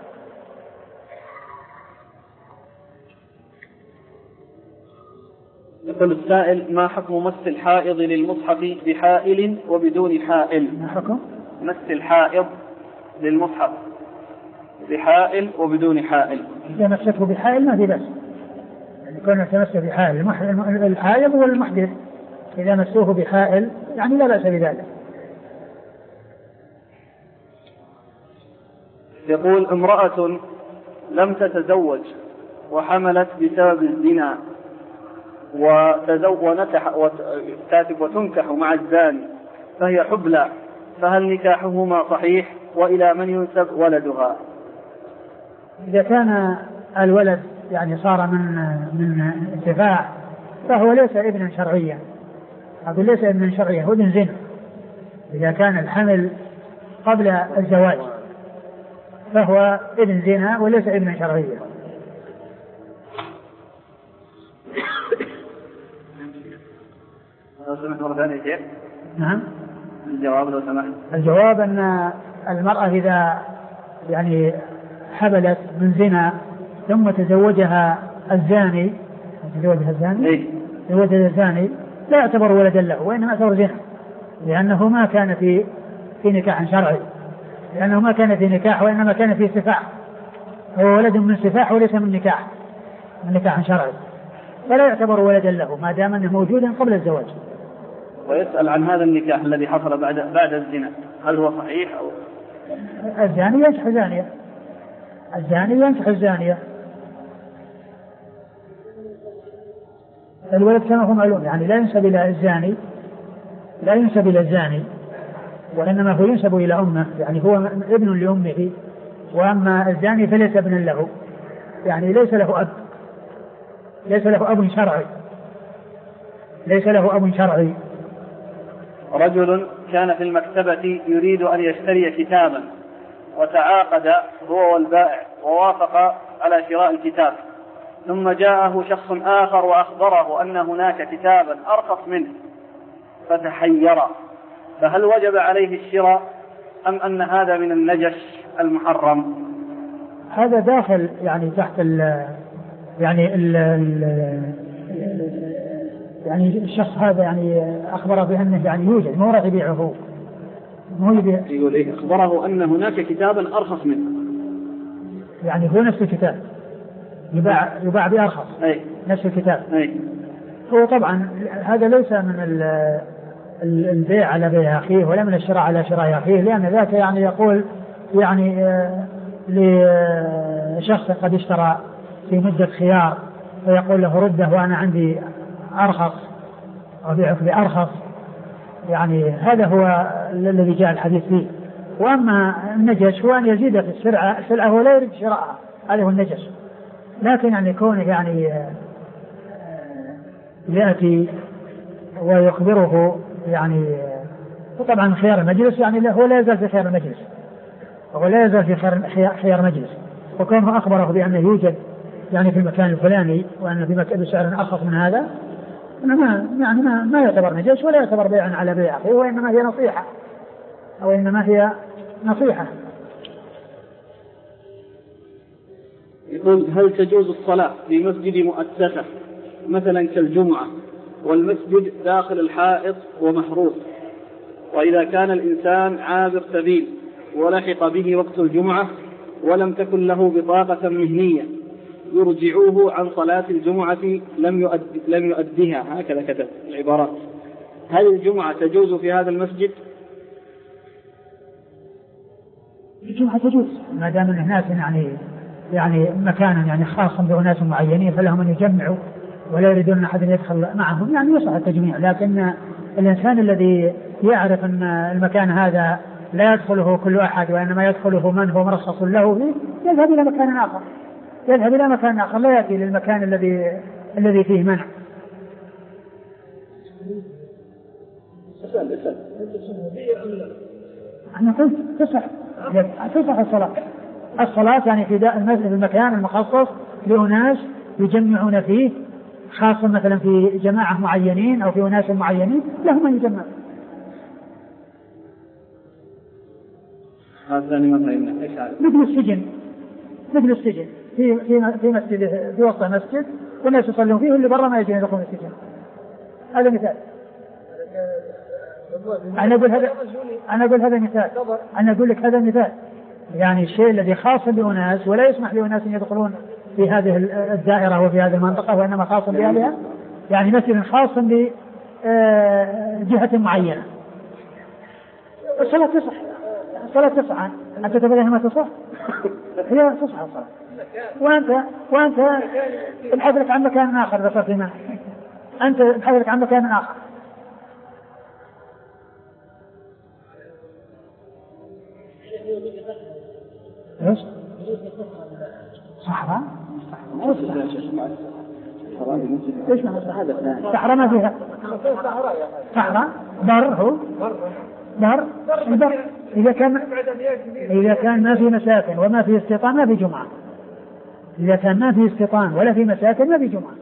يقول السائل: ما حكم مس الحائض للمصحف بحائل وبدون حائل؟ ما حكم مس الحائض للمصحف بحائل وبدون حائل؟ إذا مسته بحائل ما في بس، يعني كونه تمسه بحائل، الحائض والمحدث إذا مسوه بحائل يعني لا بأس بذلك. يقول: امرأة لم تتزوج وحملت بسبب الزنا ونكح وتنكح مع الزاني فهي حبلى، فهل نكاحهما صحيح؟ وإلى من ينسب ولدها؟ إذا كان الولد يعني صار من من انتفاع فهو ليس ابنا شرعيا، هذا ليس ابنا شرعيا، هو ابن زنا. إذا كان الحمل قبل الزواج فهو ابن زنا وليس ابنا شرعيا. نعم. الجواب لو سمحت. الجواب أن المرأة إذا يعني حبلت من زنا ثم تزوجها الزاني تزوجها الزاني إيه؟ تزوجها الزاني لا يعتبر ولدا له، وإنما يعتبر زنا، لأنه ما كان في في نكاح شرعي، لأنه ما كان في نكاح وإنما كان في سفاح، هو ولد من سفاح وليس من نكاح من نكاح شرعي، فلا يعتبر ولدا له ما دام أنه موجودا قبل الزواج. ويسأل عن هذا النكاح الذي حصل بعد بعد الزنا، هل هو صحيح أو؟ الزاني ينكح الزانية، الزاني ينكح الزانية، الولد كما هو معلوم يعني لا ينسب إلى الزاني، لا ينسب إلى الزاني، وإنما هو ينسب إلى أمه، يعني هو ابن لأمه، وأما الزاني فليس ابنا له، يعني ليس له أب، ليس له أب شرعي، ليس له أب شرعي. رجل كان في المكتبة يريد أن يشتري كتابا وتعاقد هو والبائع ووافق على شراء الكتاب، ثم جاءه شخص آخر وأخبره أن هناك كتابا أرخص منه فتحير، فهل وجب عليه الشراء أم أن هذا من النجش المحرم؟ هذا داخل يعني تحت ال يعني ال يعني الشخص هذا يعني أخبره بأنه يعني يوجد، ما راح يبيعه، ما يبيع. يقول إيه؟ أخبره أن هناك كتابا أرخص منه، يعني هو نفس الكتاب يباع يباع بأرخص. أي. نفس الكتاب. أي. هو طبعا هذا ليس من البيع على بيع أخيه ولا من الشراء على شراء أخيه، لأن ذاك يعني يقول يعني لشخص قد اشترى في مدة خيار فيقول له رده وأنا عندي أرخص أبيعك بأرخص، يعني هذا هو الذي جاء الحديث فيه. وأما النجش هو أن يزيد في السلعة السلعة ولا يريد شراءها، هذا هو النجش. لكن يعني كونه يعني يأتي ويخبره يعني طبعا خيار المجلس، يعني هو لا يزال في خيار المجلس، هو لا يزال في خيار المجلس، وكونه أخبره بأنه يوجد يعني في المكان الفلاني وأن في مكان بسعر أرخص من هذا، ما يعني ما, ما يعتبر نجش ولا يعتبر بيعا على بيع أخيه، وإنما هي نصيحة أو إنما هي نصيحة. يقول هل تجوز الصلاة في مسجد مؤسسة مثلا كالجمعة والمسجد داخل الحائط ومحروس، وإذا كان الإنسان عابر سبيل ولحق به وقت الجمعة ولم تكن له بطاقة مهنية يرجعوه عن صلاة الجمعة لم يؤد لم يؤديها، هكذا كتب العبارات، هل الجمعة تجوز في هذا المسجد؟ الجمعة تجوز ما دام الناس يعني يعني مكانا يعني خاصا بأناس معينين فلهم أن يجمعوا ولا يريدون أن أحد يدخل معهم، يعني يصح التجميع، لكن الإنسان الذي يعرف أن المكان هذا لا يدخله كل أحد وإنما يدخله من هو مرخص له فيه يذهب إلى مكان آخر يذهب إلى مكان آخر لا يأتي للمكان الذي الذي فيه منع. أنا قلت تصح تصح الصلاة الصلاة يعني في المسجد المكان المخصص لأناس يجمعون فيه، خاصة مثلا في جماعة معينين أو في أناس معينين لهم أن يجمعوا. هذا مثلا مثل السجن مثل السجن في في في مسجد في وسط مسجد والناس يصلون فيه واللي برا ما يجي يدخلون السجن. هذا مثال. أنا أقول هذا أنا أقول هذا مثال أنا أقول لك هذا مثال يعني الشيء الذي خاص بأناس ولا يسمح لأناس أن يدخلون في هذه الدائرة وفي هذه المنطقة وإنما خاص بأهلها، يعني مثل خاص بجهة معينة. الصلاة تصح الصلاة تصح أنت تبغى ما تصح هي تصح الصلاة وأنت وأنت ابحث لك عن مكان آخر بس في ما أنت ابحث لك عن مكان آخر. ايش؟ صحراء؟ ايش معنى صحراء؟ ما فيها صحراء بر هو بر البر إذا كان إذا كان ما في مساكن وما في استيطان ما في جمعة. إذا كان ما في استيطان ولا في مساكن ما في جمعة.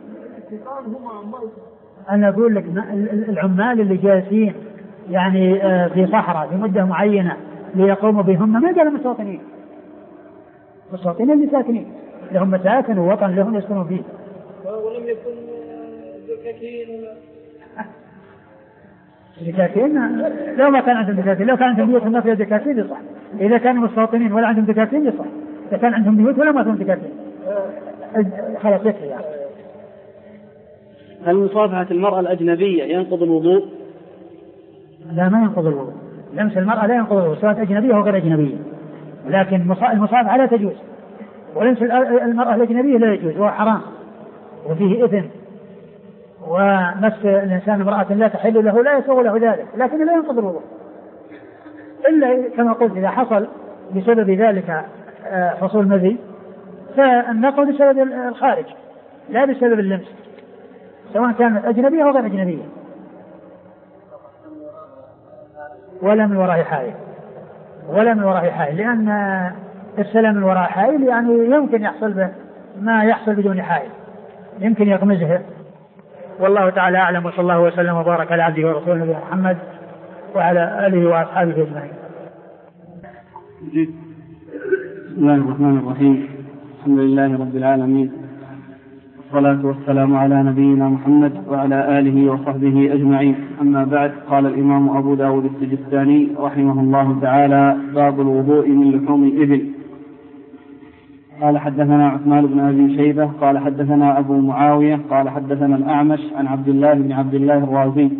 أنا أقول لك العمال اللي جالسين يعني في صحراء في مدة معينة ليقوموا بهم ما قالوا مستوطنين، مستوطنين اللي ساكنين لهم مساكن ووطن لهم يسكنون فيه. ولم يكن دكاكين دكاكين لو ما كان عندهم دكاكين لو كان عندهم بيوت ما فيها دكاكين يصح. إذا كانوا مستوطنين ولا عندهم دكاكين يصح. إذا كان عندهم بيوت ولا ما فيهم دكاكين خلاص يكفي يعني. هل مصافحة المرأة الأجنبية ينقض الوضوء؟ لا ما ينقض الوضوء. لمس المرأة لا ينقض الوضوء سواء أجنبية أو غير أجنبية، لكن المصافحة لا تجوز ولمس المرأة الأجنبية لا يجوز وهو حرام وفيه إثم، ومس الإنسان امرأة لا تحل له لا يسوغ له ذلك لكن لا ينقض الوضوء إلا كما قلت إذا حصل بسبب ذلك حصول مذي فالنقض بسبب الخارج لا بسبب اللمس سواء كانت أجنبية أو غير أجنبية ولا من وراء حائل ولا من وراء حائل، لأن السلام من وراء حائل يعني يمكن يحصل به ما يحصل بدون حائل يمكن يغمزه. والله تعالى أعلم وصلى الله وسلم وبارك على عبده ورسوله نبينا محمد وعلى آله وأصحابه أجمعين. بسم الله الرحمن الرحيم. الحمد لله رب العالمين والصلاة والسلام على نبينا محمد وعلى آله وصحبه أجمعين. أما بعد، قال الإمام أبو داود السجستاني رحمه الله تعالى: باب الوضوء من لحوم الإبل. قال حدثنا عثمان بن أبي شيبة قال حدثنا أبو معاوية قال حدثنا الأعمش عن عبد الله بن عبد الله الرازي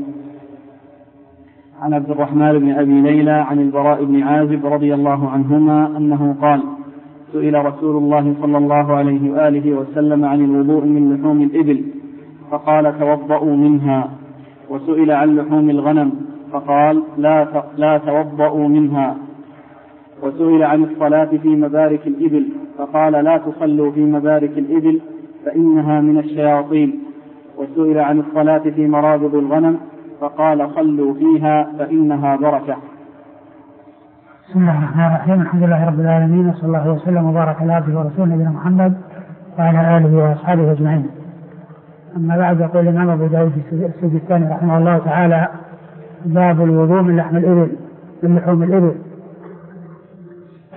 عن عبد الرحمن بن أبي ليلى عن البراء بن عازب رضي الله عنهما أنه قال: سئل رسول الله صلى الله عليه وآله وسلم عن الوضوء من لحوم الإبل فقال: توضؤوا منها. وسئل عن لحوم الغنم فقال: لا لا توضؤوا منها. وسئل عن الصلاة في مبارك الإبل فقال: لا تصلوا في مبارك الإبل فإنها من الشياطين. وسئل عن الصلاة في مرابض الغنم فقال: صلوا فيها فإنها بركة. بسم الله الرحمن الرحيم. الحمد لله رب العالمين وصلى الله وسلم وبارك على عبده ورسوله نبينا محمد وعلى آله وأصحابه أجمعين. أما بعد، يقول الإمام أبو داود السجستاني رحمه الله تعالى: باب الوضوء من لحم الإبل من لحوم الإبل.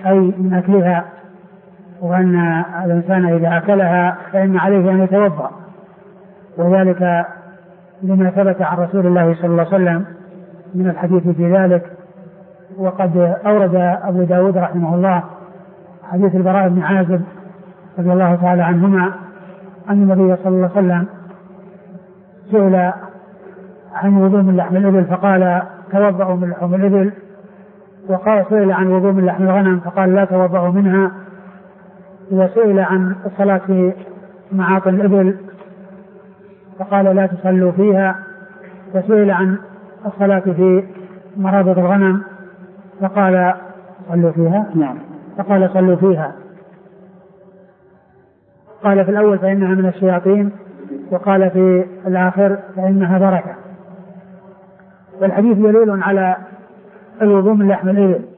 أي من أكلها، وأن الإنسان إذا أكلها فإن عليه أن يتوضأ، وذلك لما ثبت عن رسول الله صلى الله عليه وسلم من الحديث في ذلك. وقد أورد أبو داود رحمه الله حديث البراء بن عازب رضي الله تعالى عنهما أن النبي صلى الله عليه وسلم سئل عن وضوء من لحم الإبل فقال توضأوا من لحم الإبل، وقال سئل عن وضوء من لحم الغنم فقال لا توضأوا منها، وسئل عن الصلاة في معاطن الإبل فقال لا تصلوا فيها، وسئل عن الصلاة في مرابض الغنم فقال صلوا فيها نعم فقال صلوا فيها. قال في الأول فإنها من الشياطين، وقال في الآخر فإنها بركة. والحديث دليل على الوضوء من لحم الإبل،